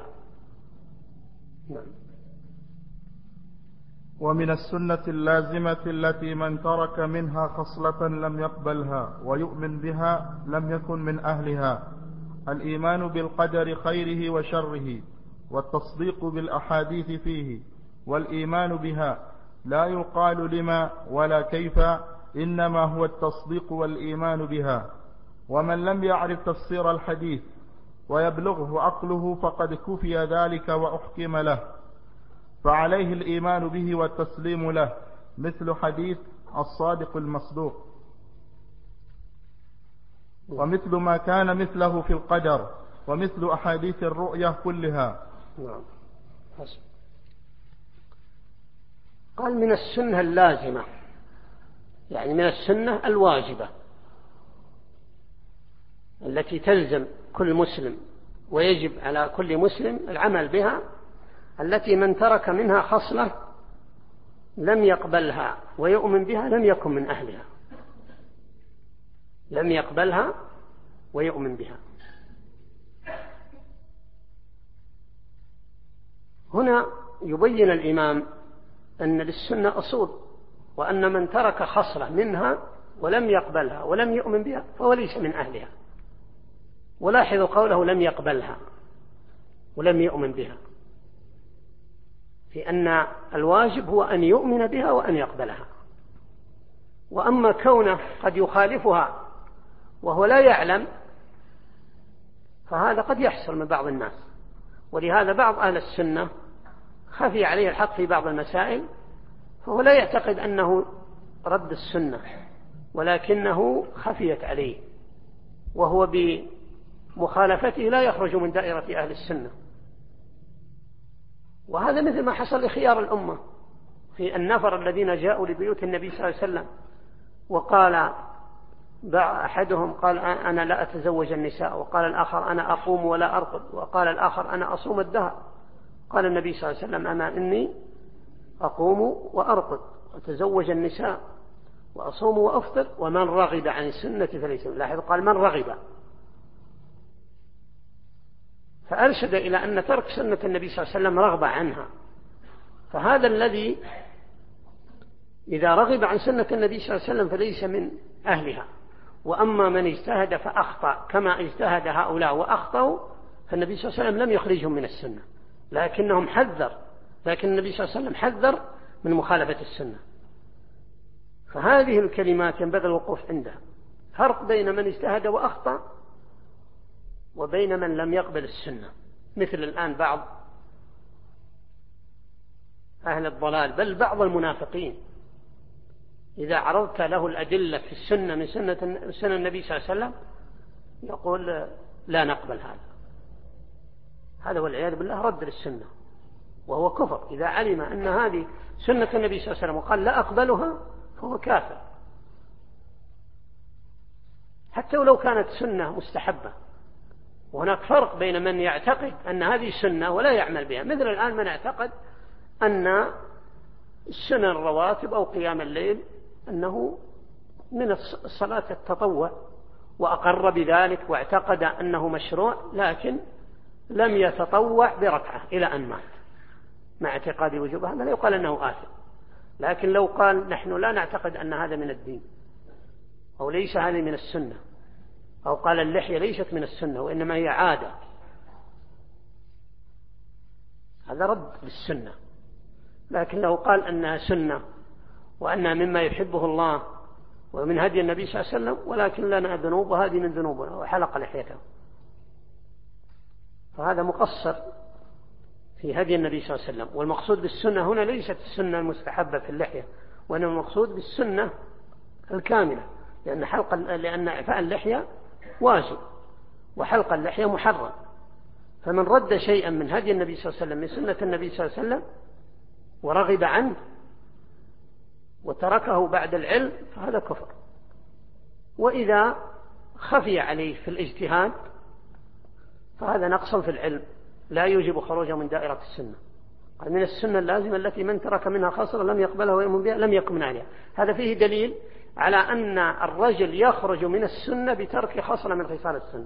ومن السنة اللازمة التي من ترك منها خصلة لم يقبلها ويؤمن بها لم يكن من أهلها الإيمان بالقدر خيره وشره، والتصديق بالأحاديث فيه والإيمان بها، لا يقال لما ولا كيف، إنما هو التصديق والإيمان بها. ومن لم يعرف تفسير الحديث ويبلغه عقله فقد كفي ذلك وأحكم له، فعليه الإيمان به والتسليم له، مثل حديث الصادق المصدوق، ومثل ما كان مثله في القدر، ومثل أحاديث الرؤيا كلها. قال من السنة اللازمة، يعني من السنة الواجبة التي تلزم كل مسلم ويجب على كل مسلم العمل بها، التي من ترك منها خصلة لم يقبلها ويؤمن بها لم يكن من أهلها. لم يقبلها ويؤمن بها. هنا يبين الإمام أن للسنة أصول، وأن من ترك خصلة منها ولم يقبلها ولم يؤمن بها فهو ليس من أهلها. ولاحظوا قوله لم يقبلها ولم يؤمن بها، في أن الواجب هو أن يؤمن بها وأن يقبلها. وأما كونه قد يخالفها وهو لا يعلم فهذا قد يحصل من بعض الناس، ولهذا بعض أهل السنة خفي عليه الحق في بعض المسائل، فهو لا يعتقد أنه رد السنة ولكنه خفيت عليه، وهو بمخالفته لا يخرج من دائرة أهل السنة. وهذا مثل ما حصل لخيار الأمة في النفر الذين جاءوا لبيوت النبي صلى الله عليه وسلم، وقال أحدهم قال أنا لا أتزوج النساء، وقال الآخر أنا أقوم ولا أرقد، وقال الآخر أنا أصوم الدهر. قال النبي صلى الله عليه وسلم أما إني أقوم وأرقد وأتزوج النساء وأصوم وأفطر، ومن رغب عن السنة فليس مني. لاحظ قال من رغب، فأرشد إلى أن ترك سنة النبي صلى الله عليه وسلم رغبة عنها. فهذا الذي إذا رغب عن سنة النبي صلى الله عليه وسلم فليس من أهلها. وأما من اجتهد فأخطأ كما اجتهد هؤلاء وأخطأوا، فالنبي صلى الله عليه وسلم لم يخرجهم من السنة، لكن النبي صلى الله عليه وسلم حذر من مخالفة السنة. فهذه الكلمات ينبغي الوقوف عندها. فرق بين من اجتهد وأخطأ وبين من لم يقبل السنة، مثل الآن بعض أهل الضلال بل بعض المنافقين إذا عرضت له الأدلة في السنة من سنة النبي صلى الله عليه وسلم يقول لا نقبل هذا والعياذ بالله رد للسنة، وهو كفر. إذا علم أن هذه سنة النبي صلى الله عليه وسلم وقال لا أقبلها فهو كافر، حتى ولو كانت سنة مستحبة. وهناك فرق بين من يعتقد أن هذه سنة ولا يعمل بها، مثل الآن من اعتقد أن السنن الرواتب أو قيام الليل أنه من الصلاة التطوع وأقر بذلك واعتقد أنه مشروع، لكن لم يتطوع بركعة إلى أن مات مع اعتقاد وجوبها، هذا لا يقال أنه آثم. لكن لو قال نحن لا نعتقد أن هذا من الدين أو ليس هذه من السنة، أو قال اللحية ليست من السنة وإنما هي عادة، هذا رد للسنة. لكن لو قال أنها سنة وأنها مما يحبه الله ومن هدي النبي صلى الله عليه وسلم ولكن لنا ذنوب وهذه من ذنوبنا وحلق لحيته، فهذا مقصر في هدي النبي صلى الله عليه وسلم. والمقصود بالسنة هنا ليست السنة المستحبة في اللحية، وإنما المقصود بالسنة الكاملة، لأن إعفاء اللحية واجب وحلق اللحية محرم. فمن رد شيئا من هدي النبي صلى الله عليه وسلم من سنة النبي صلى الله عليه وسلم ورغب عنه وتركه بعد العلم فهذا كفر. وإذا خفي عليه في الاجتهاد فهذا نقص في العلم لا يوجب خروجه من دائرة السنة. من السنة اللازمة التي من ترك منها خاصرة لم يقبلها ويؤمن بها لم يكن من عليها. هذا فيه دليل على أن الرجل يخرج من السنة بترك خصلة من خصال السنة،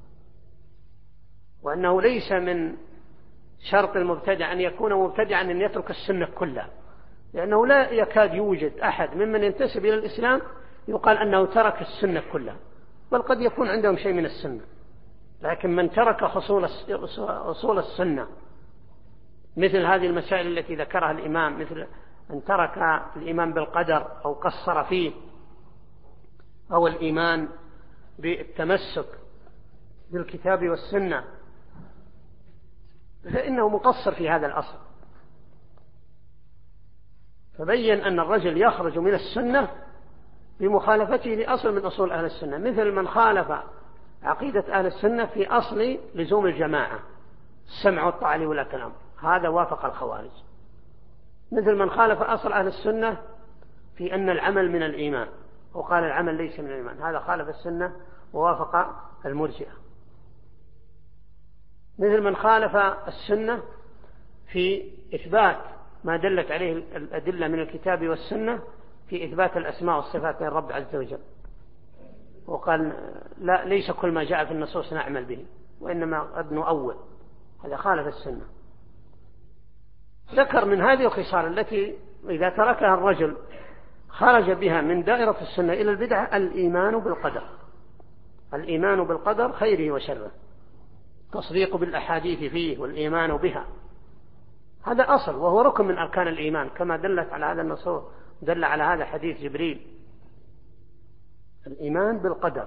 وأنه ليس من شرط المبتدع أن يكون مبتدعا أن يترك السنة كلها، لأنه لا يكاد يوجد أحد ممن ينتسب إلى الإسلام يقال أنه ترك السنة كلها، بل قد يكون عندهم شيء من السنة. لكن من ترك أصول السنة مثل هذه المسائل التي ذكرها الإمام، مثل أن ترك الإيمان بالقدر أو قصر فيه، أو الإيمان بالتمسك بالكتاب والسنة، فإنه مقصر في هذا الأصل. فبين أن الرجل يخرج من السنة بمخالفته لأصل من أصول أهل السنة، مثل من خالف عقيدة أهل السنة في أصل لزوم الجماعة السمع والطاعة ولا كلام، هذا وافق الخوارج. مثل من خالف أصل أهل السنة في أن العمل من الإيمان وقال العمل ليس من الإيمان، هذا خالف السنة ووافق المرجئة. مثل من خالف السنة في إثبات ما دلت عليه الأدلة من الكتاب والسنة في إثبات الأسماء والصفات للرب عز وجل، وقال لا ليس كل ما جاء في النصوص نعمل به وإنما نؤول، هذا خالف السنة. ذكر من هذه الخصال التي إذا تركها الرجل خرج بها من دائرة السنة إلى البدعة الإيمان بالقدر، الإيمان بالقدر خيره وشره، تصديق بالأحاديث فيه والإيمان بها، هذا أصل وهو ركن من أركان الإيمان، كما دلت على هذا النصوص، دل على هذا حديث جبريل. الإيمان بالقدر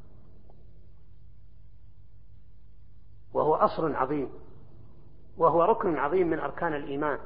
وهو أصل عظيم وهو ركن عظيم من أركان الإيمان.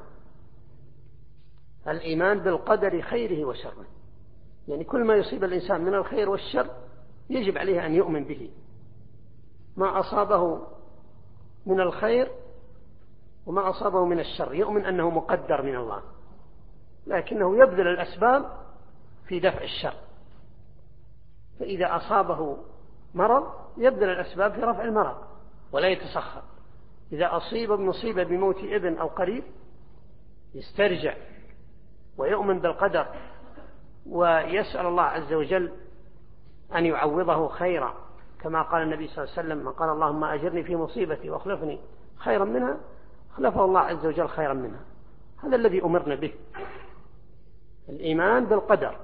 الإيمان بالقدر خيره وشره، يعني كل ما يصيب الإنسان من الخير والشر يجب عليه أن يؤمن به، ما أصابه من الخير وما أصابه من الشر يؤمن أنه مقدر من الله، لكنه يبذل الأسباب في دفع الشر. فإذا أصابه مرض يبذل الأسباب في رفع المرض ولا يتسخر. إذا نصيب بموت ابن أو قريب يسترجع ويؤمن بالقدر ويسأل الله عز وجل أن يعوضه خيرا، كما قال النبي صلى الله عليه وسلم: من قال اللهم أجرني في مصيبتي واخلفني خيرا منها خلفه الله عز وجل خيرا منها. هذا الذي أمرنا به، الإيمان بالقدر.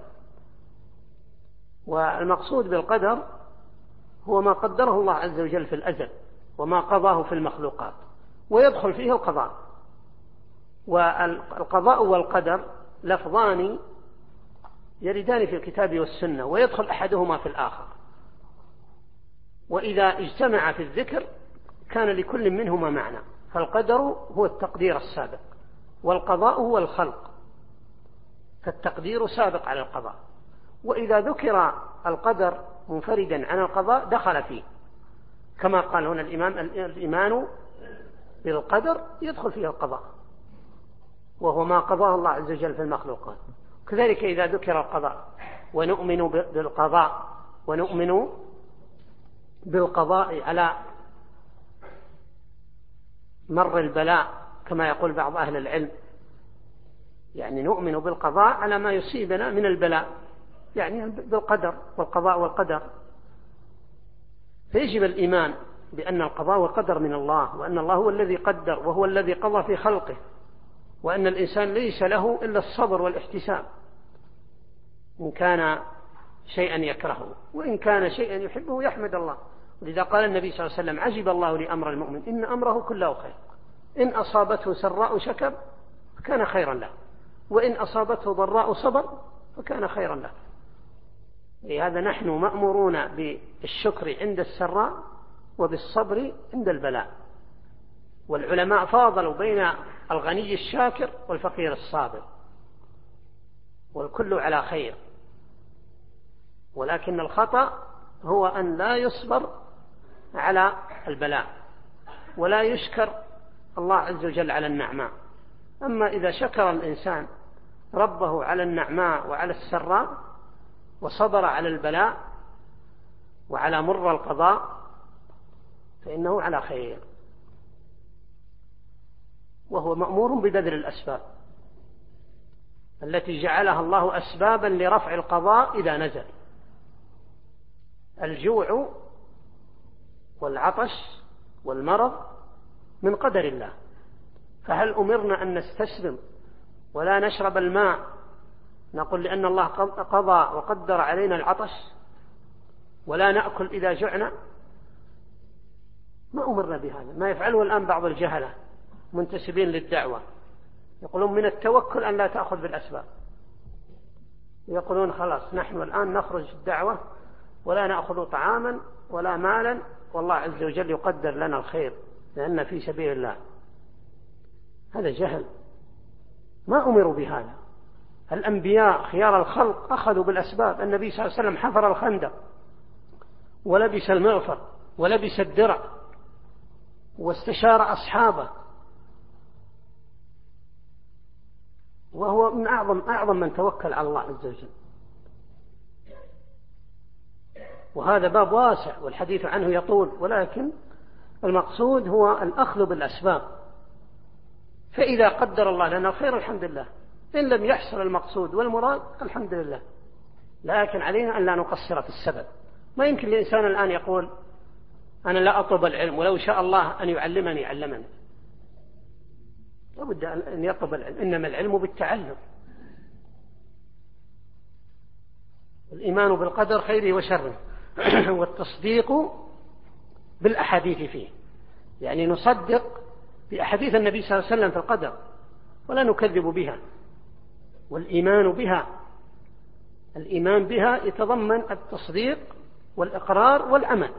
والمقصود بالقدر هو ما قدره الله عز وجل في الأزل وما قضاه في المخلوقات، ويدخل فيه القضاء. والقضاء والقدر لفظان يردان في الكتاب والسنة ويدخل أحدهما في الآخر، وإذا اجتمع في الذكر كان لكل منهما معنى. فالقدر هو التقدير السابق، والقضاء هو الخلق، فالتقدير سابق على القضاء. وإذا ذكر القدر منفردا عن القضاء دخل فيه، كما قال هنا الإيمان بالقدر يدخل فيه القضاء، وهو ما قضاه الله عز وجل في المخلوقات. كذلك إذا ذكر القضاء ونؤمن بالقضاء، ونؤمن بالقضاء على مر البلاء كما يقول بعض أهل العلم، يعني نؤمن بالقضاء على ما يصيبنا من البلاء، يعني بالقدر والقضاء والقدر. فيجب الإيمان بأن القضاء والقدر من الله، وأن الله هو الذي قدر وهو الذي قضى في خلقه، وأن الإنسان ليس له إلا الصبر والاحتساب إن كان شيئا يكرهه، وإن كان شيئا يحبه يحمد الله. ولذا قال النبي صلى الله عليه وسلم: عجب الله لأمر المؤمن إن أمره كله خير، إن أصابته سراء شكر فكان خيرا له، وإن أصابته ضراء صبر فكان خيرا له. لهذا نحن مأمورون بالشكر عند السراء وبالصبر عند البلاء. والعلماء فاضلوا بين الغني الشاكر والفقير الصابر، والكل على خير، ولكن الخطأ هو أن لا يصبر على البلاء ولا يشكر الله عز وجل على النعماء. أما إذا شكر الإنسان ربه على النعماء وعلى السراء وصبر على البلاء وعلى مر القضاء فإنه على خير، وهو مأمور ببذل الأسباب التي جعلها الله أسبابا لرفع القضاء إذا نزل. الجوع والعطش والمرض من قدر الله، فهل أمرنا أن نستسلم ولا نشرب الماء نقول لأن الله قضى وقدر علينا العطش، ولا نأكل إذا جعنا؟ ما أمرنا بهذا. ما يفعله الآن بعض الجهلة منتسبين للدعوة، يقولون من التوكل أن لا تأخذ بالأسباب، يقولون خلاص نحن الآن نخرج الدعوة ولا نأخذ طعاما ولا مالا، والله عز وجل يقدر لنا الخير لأن في سبيل الله. هذا جهل، ما أمروا بهذا. الأنبياء خيار الخلق أخذوا بالأسباب. النبي صلى الله عليه وسلم حفر الخندق ولبس المغفر ولبس الدرع واستشار أصحابه، وهو من أعظم من توكل على الله عز وجل. وهذا باب واسع والحديث عنه يطول، ولكن المقصود هو الأخذ بالأسباب. فإذا قدر الله لنا الخير الحمد لله، إن لم يحصل المقصود والمراد الحمد لله، لكن علينا أن لا نقصر في السبب. ما يمكن الإنسان الآن يقول أنا لا أطلب العلم ولو شاء الله أن يعلمني علمني. لابد أن يطلب العلم، إنما العلم بالتعلم. الإيمان بالقدر خيره وشره والتصديق بالأحاديث فيه، يعني نصدق بأحاديث النبي صلى الله عليه وسلم في القدر ولا نكذب بها. والإيمان بها، الإيمان بها يتضمن التصديق والإقرار والعمل،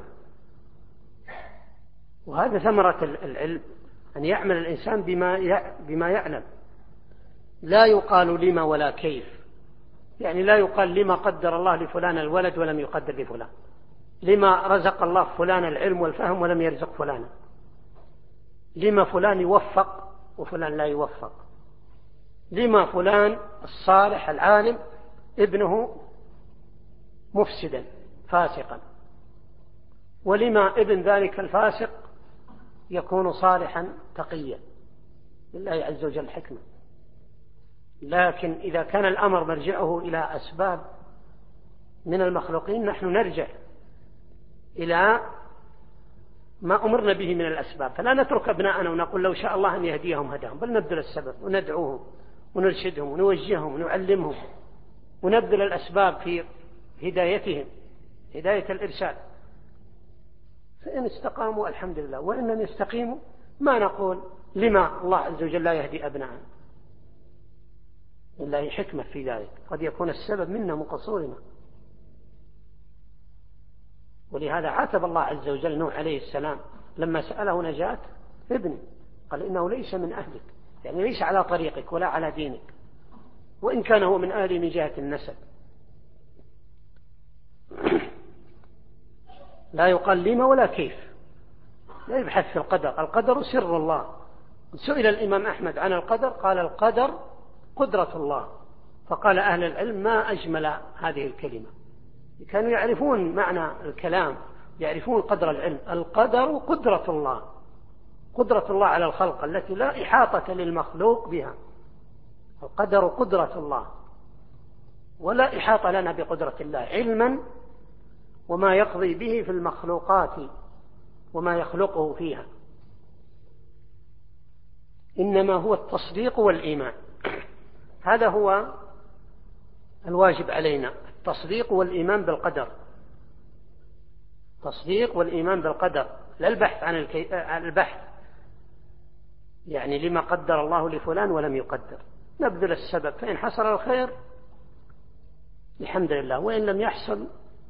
وهذا ثمرة العلم، أن يعمل الإنسان بما يعلم. لا يقال لما ولا كيف، يعني لا يقال لما قدر الله لفلان الولد ولم يقدر لفلان، لما رزق الله فلان العلم والفهم ولم يرزق فلانا، لما فلان يوفق وفلان لا يوفق، لما فلان الصالح العالم ابنه مفسدا فاسقا، ولما ابن ذلك الفاسق يكون صالحا تقيا. لله عز وجل حكمة. لكن إذا كان الأمر مرجعه إلى أسباب من المخلوقين نحن نرجع إلى ما أمرنا به من الأسباب، فلا نترك أبناءنا ونقول لو شاء الله أن يهديهم هداهم، بل نبذل السبب وندعوهم ونرشدهم ونوجههم ونعلمهم ونبذل الأسباب في هدايتهم، هداية الإرشاد. فإن استقاموا الحمد لله، وإن لم يستقيموا ما نقول لما الله عز وجل لا يهدي أبناءنا، لله حكمة في ذلك، قد يكون السبب منا مقصورنا. ولهذا عاتب الله عز وجل نوح عليه السلام لما سأله نجاة ابنه، قال إنه ليس من أهلك، يعني ليس على طريقك ولا على دينك، وإن كان هو من أهل من جهة النسب. لا يقال لما ولا كيف، لا يبحث في القدر، القدر سر الله. سئل الإمام أحمد عن القدر قال القدر قدرة الله، فقال أهل العلم ما أجمل هذه الكلمة، كانوا يعرفون معنى الكلام، يعرفون قدر العلم. القدر قدرة الله، قدرة الله على الخلق التي لا إحاطة للمخلوق بها. القدر قدرة الله، ولا إحاطة لنا بقدرة الله علما وما يقضي به في المخلوقات وما يخلقه فيها، إنما هو التصديق والإيمان. هذا هو الواجب علينا، التصديق والإيمان بالقدر، تصديق والإيمان بالقدر، لا البحث عن البحث يعني لما قدر الله لفلان ولم يقدر. نبذل السبب، فإن حصل الخير الحمد لله، وإن لم يحصل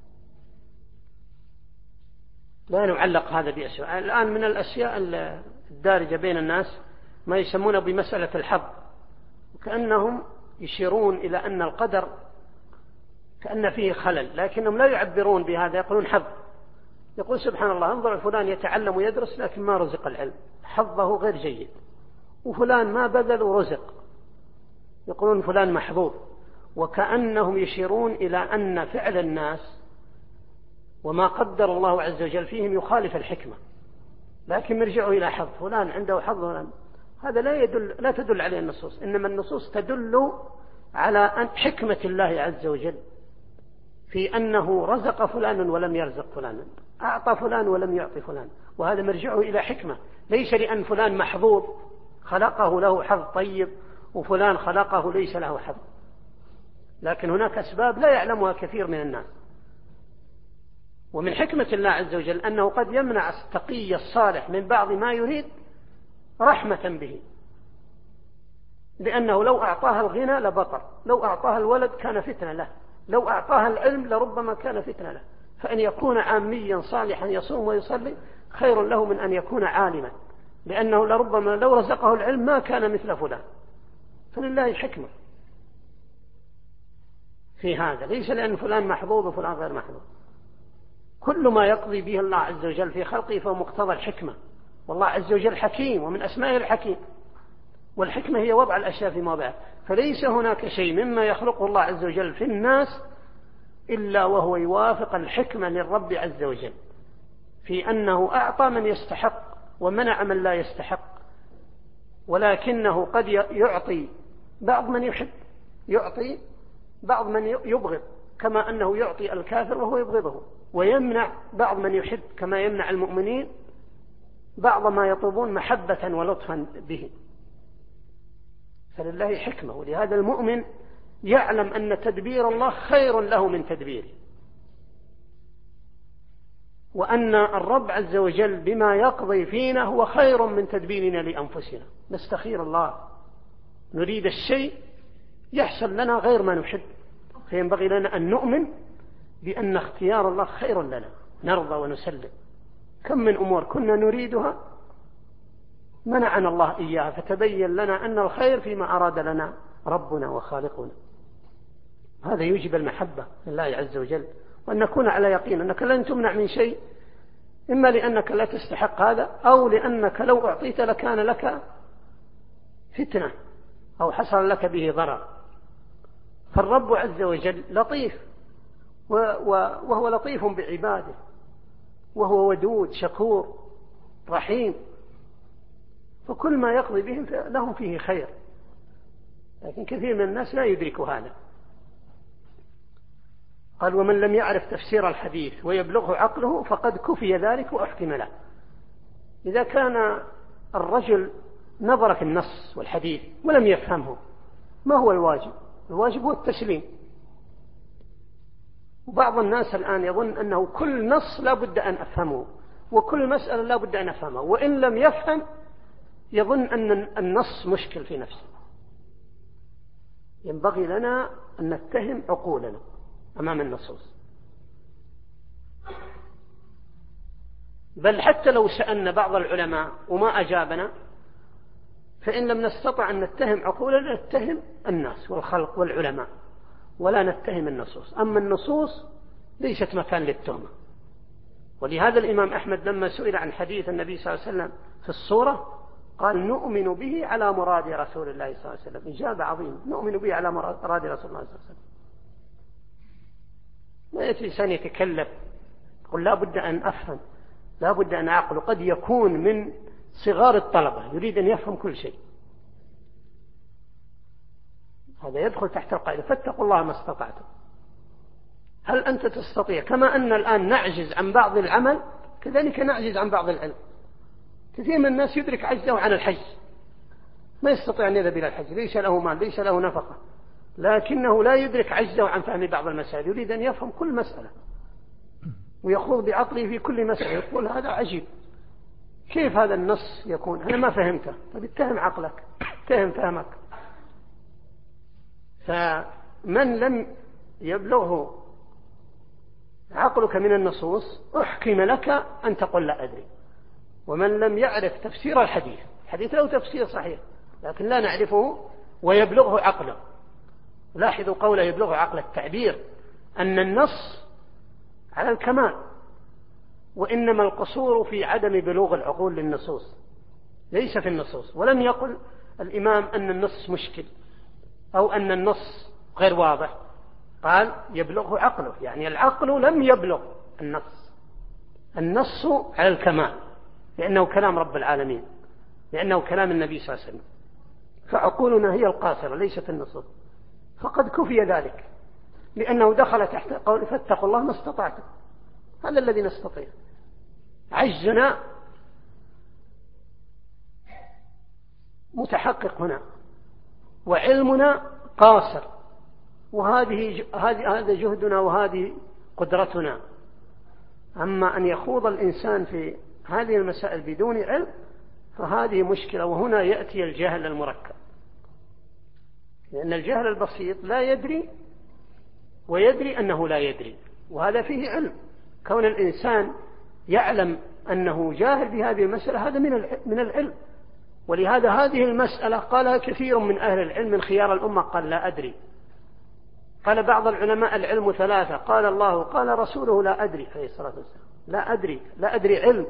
لا نعلق هذا بأسوأ. الآن من الأشياء الدارجة بين الناس ما يسمونه بمسألة الحظ، وكأنهم يشيرون إلى أن القدر كأن فيه خلل، لكنهم لا يعبرون بهذا، يقولون حظ. يقول سبحان الله انظر فلان يتعلم ويدرس لكن ما رزق العلم، حظه غير جيد، وفلان ما بذل ورزق، يقولون فلان محظوظ. وكأنهم يشيرون إلى أن فعل الناس وما قدر الله عز وجل فيهم يخالف الحكمة، لكن يرجعوا إلى حظ، فلان عنده حظ فلان. هذا لا تدل عليه النصوص، إنما النصوص تدل على حكمة الله عز وجل في أنه رزق فلان ولم يرزق فلان، أعطى فلان ولم يعطي فلان، وهذا مرجعه إلى حكمة، ليس لأن فلان محظوظ خلقه له حظ طيب وفلان خلقه ليس له حظ، لكن هناك أسباب لا يعلمها كثير من الناس. ومن حكمة الله عز وجل أنه قد يمنع التقي الصالح من بعض ما يريد رحمة به، لأنه لو أعطاها الغنى لبطر، لو أعطاها الولد كان فتنة له، لو أعطاها العلم لربما كان فتنة له. فأن يكون عاميا صالحا يصوم ويصلي خير له من أن يكون عالما، لأنه لربما لو رزقه العلم ما كان مثل فلان. فلله حكمة في هذا، ليس لأن فلان محظوظ وفلان غير محظوظ. كل ما يقضي به الله عز وجل في خلقه فهو مقتضى الحكمة، والله عز وجل حكيم، ومن أسمائه الحكيم، والحكمة هي وضع الأشياء في موضعها. فليس هناك شيء مما يخلقه الله عز وجل في الناس إلا وهو يوافق الحكمة للرب عز وجل في أنه أعطى من يستحق ومنع من لا يستحق، ولكنه قد يعطي بعض من يحب، يعطي بعض من يبغض، كما أنه يعطي الكافر وهو يبغضه، ويمنع بعض من يحب كما يمنع المؤمنين بعض ما يطلبون محبة ولطفا به. فلله حكمة، ولهذا المؤمن يعلم أن تدبير الله خير له من تدبيره، وأن الرب عز وجل بما يقضي فينا هو خير من تدبيرنا لأنفسنا. نستخير الله، نريد الشيء يحصل لنا غير ما نحب، فينبغي لنا أن نؤمن بأن اختيار الله خير لنا، نرضى ونسلم. كم من أمور كنا نريدها منعنا الله إياها، فتبين لنا أن الخير فيما أراد لنا ربنا وخالقنا. هذا يوجب المحبة لله عز وجل، وأن نكون على يقين أنك لن تمنع من شيء، إما لأنك لا تستحق هذا، أو لأنك لو أعطيت لكان لك فتنة أو حصل لك به ضرر. فالرب عز وجل لطيف، وهو لطيف بعباده، وهو ودود شكور رحيم، فكل ما يقضي بهم لهم فيه خير، لكن كثير من الناس لا يدرك هذا. قال ومن لم يعرف تفسير الحديث ويبلغه عقله فقد كفي ذلك وأحكم له. إذا كان الرجل نظر في النص والحديث ولم يفهمه، ما هو الواجب؟ الواجب هو التسليم. وبعض الناس الآن يظن أنه كل نص لا بد أن أفهمه، وكل مسألة لا بد أن أفهمها، وإن لم يفهم يظن أن النص مشكل في نفسه. ينبغي لنا أن نتهم عقولنا أمام النصوص. بل حتى لو سألنا بعض العلماء وما أجابنا، فإن لم نستطع أن نتهم عقولنا نتهم الناس والخلق والعلماء، ولا نتهم النصوص. أما النصوص ليست مكان للتهمة. ولهذا الإمام أحمد لما سئل عن حديث النبي صلى الله عليه وسلم في الصورة قال نؤمن به على مراد رسول الله صلى الله عليه وسلم. إجابة عظيمة، نؤمن به على مراد رسول الله صلى الله عليه وسلم. لا يأتي إنسان يتكلف يقول لا بد أن أفهم، لا بد أن أعقل. قد يكون من صغار الطلبة يريد أن يفهم كل شيء، هذا يدخل تحت القاعدة فاتقوا الله ما استطعتم. هل أنت تستطيع؟ كما أن الآن نعجز عن بعض العمل كذلك نعجز عن بعض العلم. كثير من الناس يدرك عجزه عن الحج، ما يستطيع أن يذهب إلى الحج، ليس له مال، ليس له نفقة، لكنه لا يدرك عجزه عن فهم بعض المسائل، يريد أن يفهم كل مسألة ويخوض بعقله في كل مسألة. يقول هذا عجيب، كيف هذا النص يكون؟ أنا ما فهمته. طيب اتهم عقلك، اتهم فهمك. فمن لم يبلغه عقلك من النصوص أحكم لك أن تقول لا أدري. ومن لم يعرف تفسير الحديث له تفسير صحيح لكن لا نعرفه ويبلغه عقله. لاحظوا قوله يبلغه عقل، التعبير أن النص على الكمال، وإنما القصور في عدم بلوغ العقول للنصوص، ليس في النصوص. ولم يقل الإمام أن النص مشكل أو أن النص غير واضح، قال يبلغه عقله، يعني العقل لم يبلغ النص على الكمال، لأنه كلام رب العالمين، لأنه كلام النبي صلى الله عليه وسلم. فعقولنا هي القاصرة ليست النصوص. فقد كفي ذلك لأنه دخل تحت قول فاتقوا الله ما استطعتم. هذا الذي نستطيع. عجزنا متحقق هنا وعلمنا قاصر، هذا جهدنا وهذه قدرتنا. أما أن يخوض الإنسان في هذه المسائل بدون علم فهذه مشكلة. وهنا يأتي الجهل المركب، لأن الجهل البسيط لا يدري ويدري أنه لا يدري، وهذا فيه علم. كون الإنسان يعلم أنه جاهل بهذه المسألة هذا من العلم. ولهذا هذه المسألة قالها كثير من أهل العلم من خيار الأمة، قال لا أدري. قال بعض العلماء العلم ثلاثة، قال الله قال رسوله لا أدري عليه الصلاة والسلام. لا أدري علم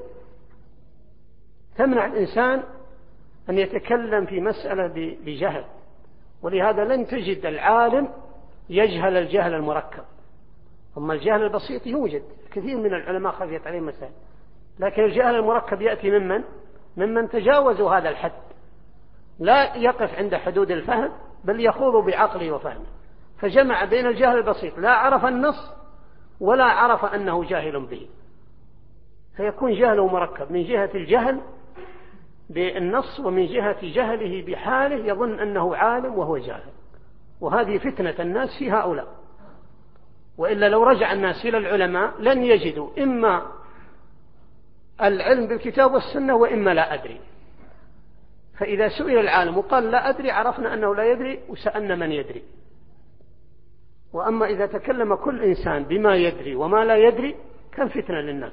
تمنع الإنسان أن يتكلم في مسألة بجهل. ولهذا لن تجد العالم يجهل الجهل المركب. أما الجهل البسيط يوجد، كثير من العلماء خفيت عليه مسائل، لكن الجهل المركب يأتي ممن تجاوزوا هذا الحد، لا يقف عند حدود الفهم بل يخوض بعقله وفهمه. فجمع بين الجهل البسيط، لا عرف النص ولا عرف أنه جاهل به، فيكون جهله مركب من جهة الجهل بالنص ومن جهة جهله بحاله، يظن أنه عالم وهو جاهل. وهذه فتنة الناس في هؤلاء. وإلا لو رجع الناس إلى العلماء لن يجدوا إما العلم بالكتاب والسنة وإما لا أدري. فإذا سئل العالم وقال لا أدري عرفنا أنه لا يدري وسألنا من يدري. وأما إذا تكلم كل إنسان بما يدري وما لا يدري كان فتنة للناس.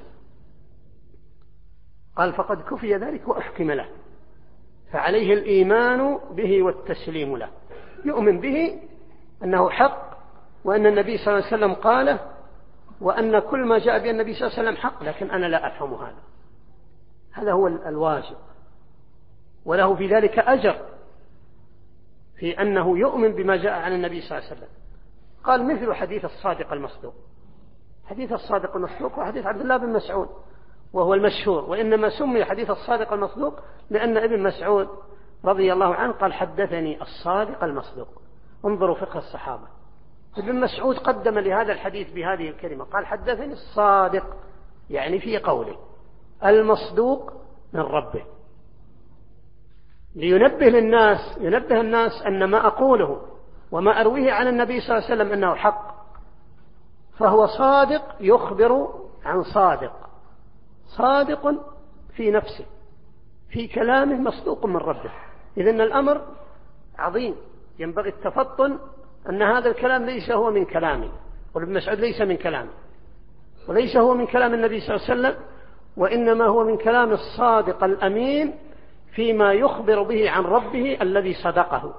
قال فقد كفي ذلك وأحكم له، فعليه الإيمان به والتسليم له. يؤمن به أنه حق، وأن النبي صلى الله عليه وسلم قاله، وأن كل ما جاء به النبي صلى الله عليه وسلم حق، لكن أنا لا أفهم هذا هو الواجب. وله في ذلك أجر في أنه يؤمن بما جاء عن النبي صلى الله عليه وسلم. قال مثل حديث الصادق المصدوق. حديث الصادق المصدوق وحديث عبد الله بن مسعود وهو المشهور، وإنما سمي حديث الصادق المصدوق لأن ابن مسعود رضي الله عنه قال حدثني الصادق المصدوق. انظروا فقه الصحابة. ابن مسعود قدم لهذا الحديث بهذه الكلمة، قال حدثني الصادق، يعني في قوله المصدوق من ربه، لينبه الناس أن ما أقوله وما أرويه عن النبي صلى الله عليه وسلم أنه حق. فهو صادق يخبر عن صادق في نفسه، في كلامه، مصدوق من ربه. إذن الأمر عظيم. ينبغي التفطن أن هذا الكلام ليس هو من كلامي، وابن مسعود ليس من كلامه، وليس هو من كلام النبي صلى الله عليه وسلم، وإنما هو من كلام الصادق الأمين فيما يخبر به عن ربه الذي صدقه.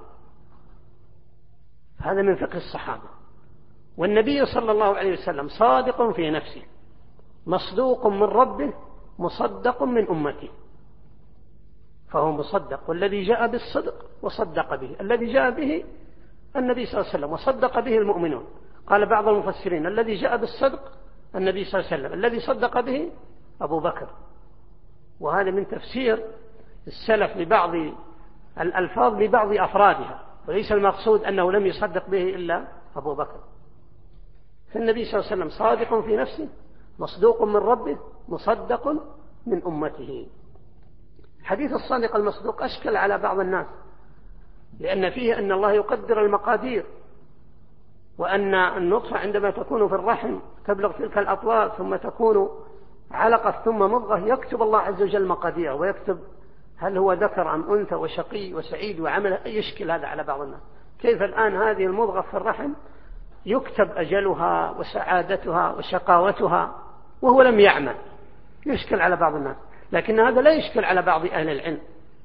هذا من فقه الصحابة. والنبي صلى الله عليه وسلم صادق في نفسه، مصدوق من ربه، مصدق من أمته، فهو مصدق، والذي جاء بالصدق وصدق به، الذي جاء به النبي صلى الله عليه وسلم وصدق به المؤمنون. قال بعض المفسرين الذي جاء بالصدق النبي صلى الله عليه وسلم، الذي صدق به أبو بكر. وهذا من تفسير السلف لبعض الألفاظ لبعض أفرادها، وليس المقصود أنه لم يصدق به إلا أبو بكر. فالنبي صلى الله عليه وسلم صادق في نفسه، مصدوق من ربه، مصدق من أمته. حديث الصادق المصدوق أشكل على بعض الناس، لأن فيه أن الله يقدر المقادير، وأن النطفة عندما تكون في الرحم تبلغ تلك الأطوار ثم تكون علقة ثم مضغة، يكتب الله عز وجل مقادير، ويكتب هل هو ذكر أم أنثى وشقي وسعيد وعمل. يشكل هذا على بعض الناس، كيف الآن هذه المضغة في الرحم يكتب أجلها وسعادتها وشقاوتها وهو لم يعمل. يشكل على بعض الناس، لكن هذا لا يشكل على بعض أهل العلم،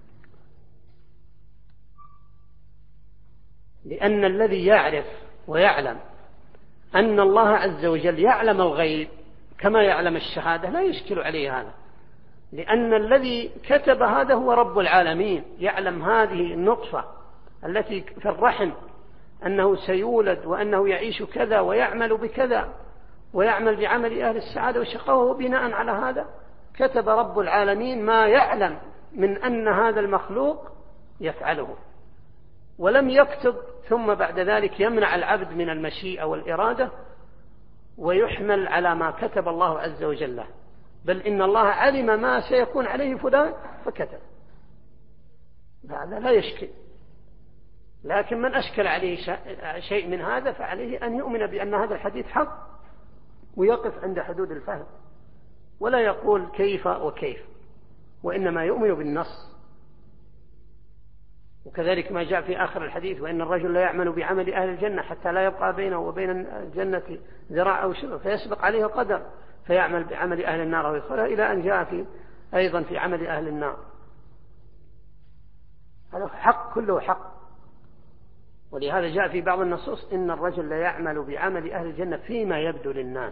لأن الذي يعرف ويعلم أن الله عز وجل يعلم الغيب كما يعلم الشهادة لا يشكل عليه هذا، لأن الذي كتب هذا هو رب العالمين، يعلم هذه النطفة التي في الرحم أنه سيولد وأنه يعيش كذا ويعمل بكذا ويعمل بعمل أهل السعادة والشقاوة، وبناء على هذا كتب رب العالمين ما يعلم من أن هذا المخلوق يفعله، ولم يكتب ثم بعد ذلك يمنع العبد من المشيئة والإرادة ويحمل على ما كتب الله عز وجل له، بل إن الله علم ما سيكون عليه فلان فكتب. هذا لا يشكل. لكن من أشكل عليه شيء من هذا فعليه أن يؤمن بأن هذا الحديث حق، ويقف عند حدود الفهم، ولا يقول كيف وكيف، وإنما يؤمن بالنص. وكذلك ما جاء في آخر الحديث وإن الرجل لا يعمل بعمل أهل الجنة حتى لا يبقى بينه وبين الجنة ذراع أو شبر فيسبق عليه القدر فيعمل بعمل أهل النار ويدخلها، إلى أن جاء في أيضا في عمل أهل النار. هذا حق، كله حق. ولهذا جاء في بعض النصوص إن الرجل لا يعمل بعمل أهل الجنة فيما يبدو للناس.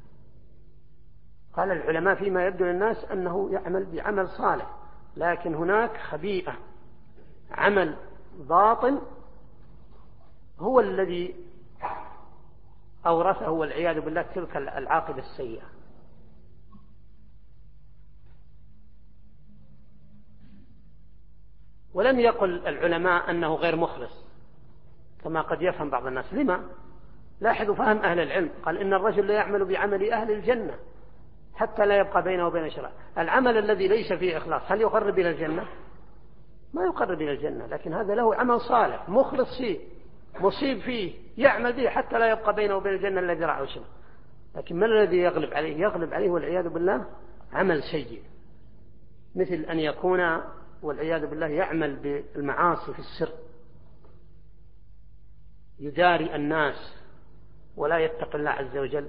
قال العلماء فيما يبدو للناس أنه يعمل بعمل صالح، لكن هناك خبيئة، عمل باطن هو الذي أورثه والعياذ بالله تلك العاقبة السيئة. ولم يقل العلماء أنه غير مخلص كما قد يفهم بعض الناس. لما؟ لاحظوا فهم أهل العلم، قال إن الرجل لا يعمل بعمل أهل الجنة حتى لا يبقى بينه وبين شرع. العمل الذي ليس فيه إخلاص هل يقرب إلى الجنة؟ ما يقرب إلى الجنة، لكن هذا له عمل صالح مخلص فيه مصيب فيه يعمل به حتى لا يبقى بينه وبين الجنة الذي ذراع شبر. لكن ما الذي يغلب عليه؟ يغلب عليه والعياذ بالله عمل سيء، مثل أن يكون والعياذ بالله يعمل بالمعاصي في السر، يداري الناس ولا يتقي الله عز وجل،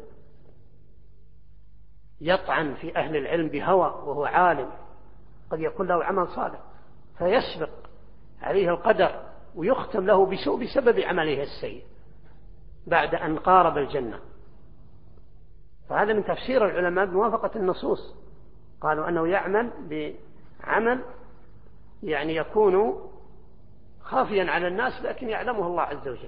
يطعن في أهل العلم بهوى وهو عالم، قد يكون له عمل صالح فيسبق عليه القدر ويختم له بسوء بسبب عمله السيء بعد أن قارب الجنة. فهذا من تفسير العلماء بموافقة النصوص، قالوا أنه يعمل بعمل يعني يكون خافيا على الناس لكن يعلمه الله عز وجل.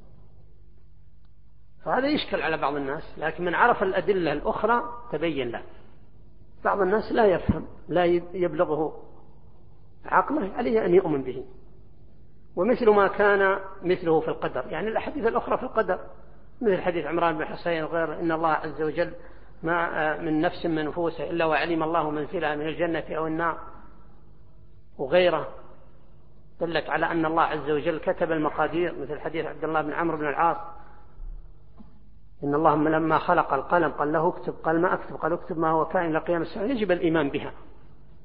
فهذا يشكل على بعض الناس، لكن من عرف الأدلة الأخرى تبين له. بعض الناس لا يفهم، لا يبلغه عقله، عليه أن يؤمن به. ومثل ما كان مثله في القدر، يعني الأحاديث الأخرى في القدر مثل حديث عمران بن حسين وغيره، إن الله عز وجل ما من نفس من نفوسه إلا وعلم الله منزلها من الجنة أو النار، وغيره دلت على أن الله عز وجل كتب المقادير، مثل حديث عبد الله بن عمرو بن العاص إن الله لما خلق القلم قال له اكتب، قال ما أكتب، قال اكتب ما هو كائن إلى قيام الساعة. يجب الإيمان بها.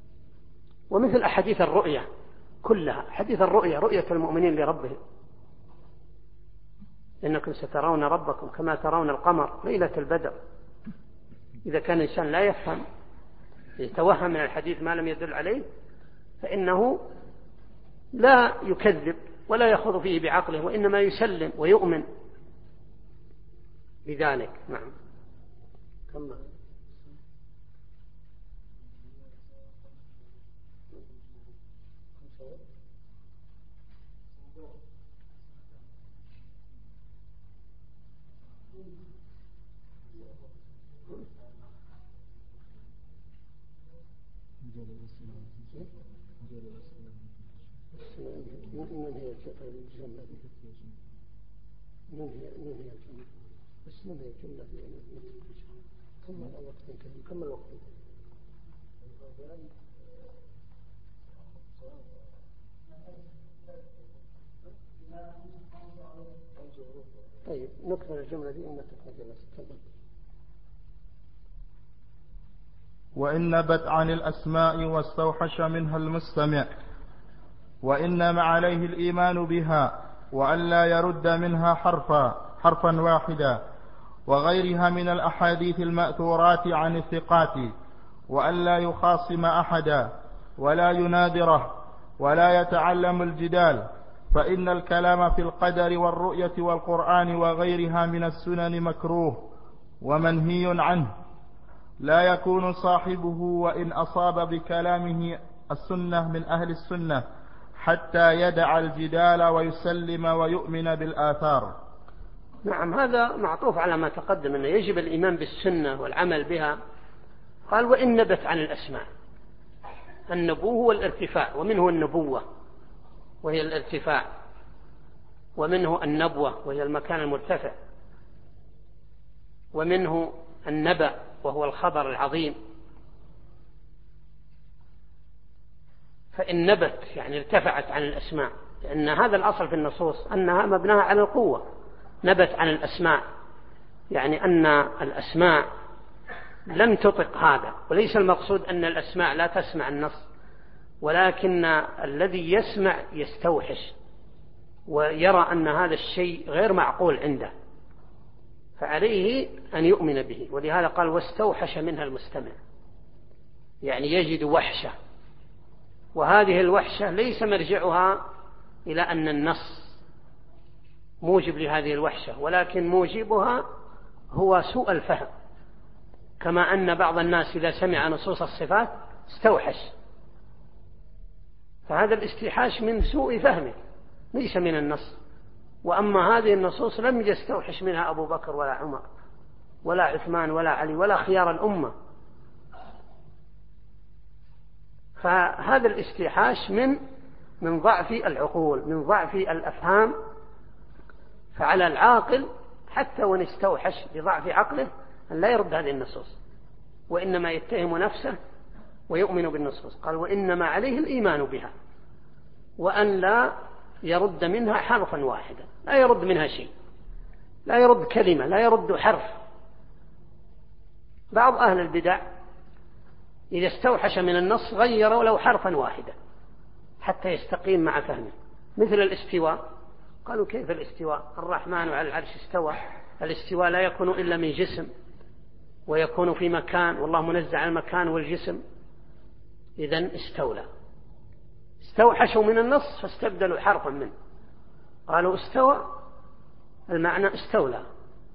ومثل أحاديث الرؤيا كلها، حديث الرؤيا رؤية المؤمنين لربهم إنكم سترون ربكم كما ترون القمر ليلة البدر. إذا كان الإنسان لا يفهم، يتوهم من الحديث ما لم يدل عليه، فإنه لا يكذب ولا يخوض فيه بعقله، وإنما يسلم ويؤمن بذلك. نعم. كم الوقت؟ طيب نكمل الجملة دي وإن نبت عن الأسماء واستوحش منها المستمع، وإنما عليه الإيمان بها وأن لا يرد منها حرفا واحدا، وغيرها من الأحاديث المأثورات عن الثقات، وأن لا يخاصم أحدا ولا يناذره ولا يتعلم الجدال، فإن الكلام في القدر والرؤية والقرآن وغيرها من السنن مكروه ومنهي عنه، لا يكون صاحبه وإن أصاب بكلامه السنة من أهل السنة حتى يدع الجدال ويسلم ويؤمن بالآثار. نعم، هذا معطوف على ما تقدم أنه يجب الإيمان بالسنة والعمل بها. قال وإن نبت عن الأسماء، النبوة هو الارتفاع، ومنه النبوة وهي الارتفاع، ومنه النبوة وهي المكان المرتفع، ومنه النبأ وهو الخبر العظيم. فإن نبت يعني ارتفعت عن الأسماء، لأن هذا الأصل في النصوص أنها مبناها على القوة. نبت عن الأسماء يعني أن الأسماء لم تطق هذا، وليس المقصود أن الأسماء لا تسمع النص، ولكن الذي يسمع يستوحش ويرى أن هذا الشيء غير معقول عنده، فعليه أن يؤمن به. ولهذا قال واستوحش منها المستمع، يعني يجد وحشة، وهذه الوحشة ليس مرجعها إلى أن النص موجب لهذه الوحشة، ولكن موجبها هو سوء الفهم، كما أن بعض الناس إذا سمع نصوص الصفات استوحش، فهذا الاستيحاش من سوء فهمه ليس من النص. وأما هذه النصوص لم يستوحش منها أبو بكر ولا عمر ولا عثمان ولا علي ولا خيار الأمة، فهذا الاستيحاش من ضعف العقول، من ضعف الأفهام. فعلى العاقل حتى وان استوحش بضعف عقله أن لا يرد هذه النصوص، وإنما يتهم نفسه ويؤمن بالنصوص. قال وإنما عليه الإيمان بها وأن لا يرد منها حرفا واحدا، لا يرد منها شيء، لا يرد كلمة، لا يرد حرف. بعض أهل البدع إذا استوحش من النص غير ولو حرفا واحدا حتى يستقيم مع فهمه، مثل الاستواء. قالوا كيف الاستواء؟ الرحمن على العرش استوى. الاستواء لا يكون إلا من جسم، ويكون في مكان، والله منزع عن المكان والجسم. إذن استولى، استوحشوا من النص فاستبدلوا حرفا منه، قالوا استوى المعنى استولى،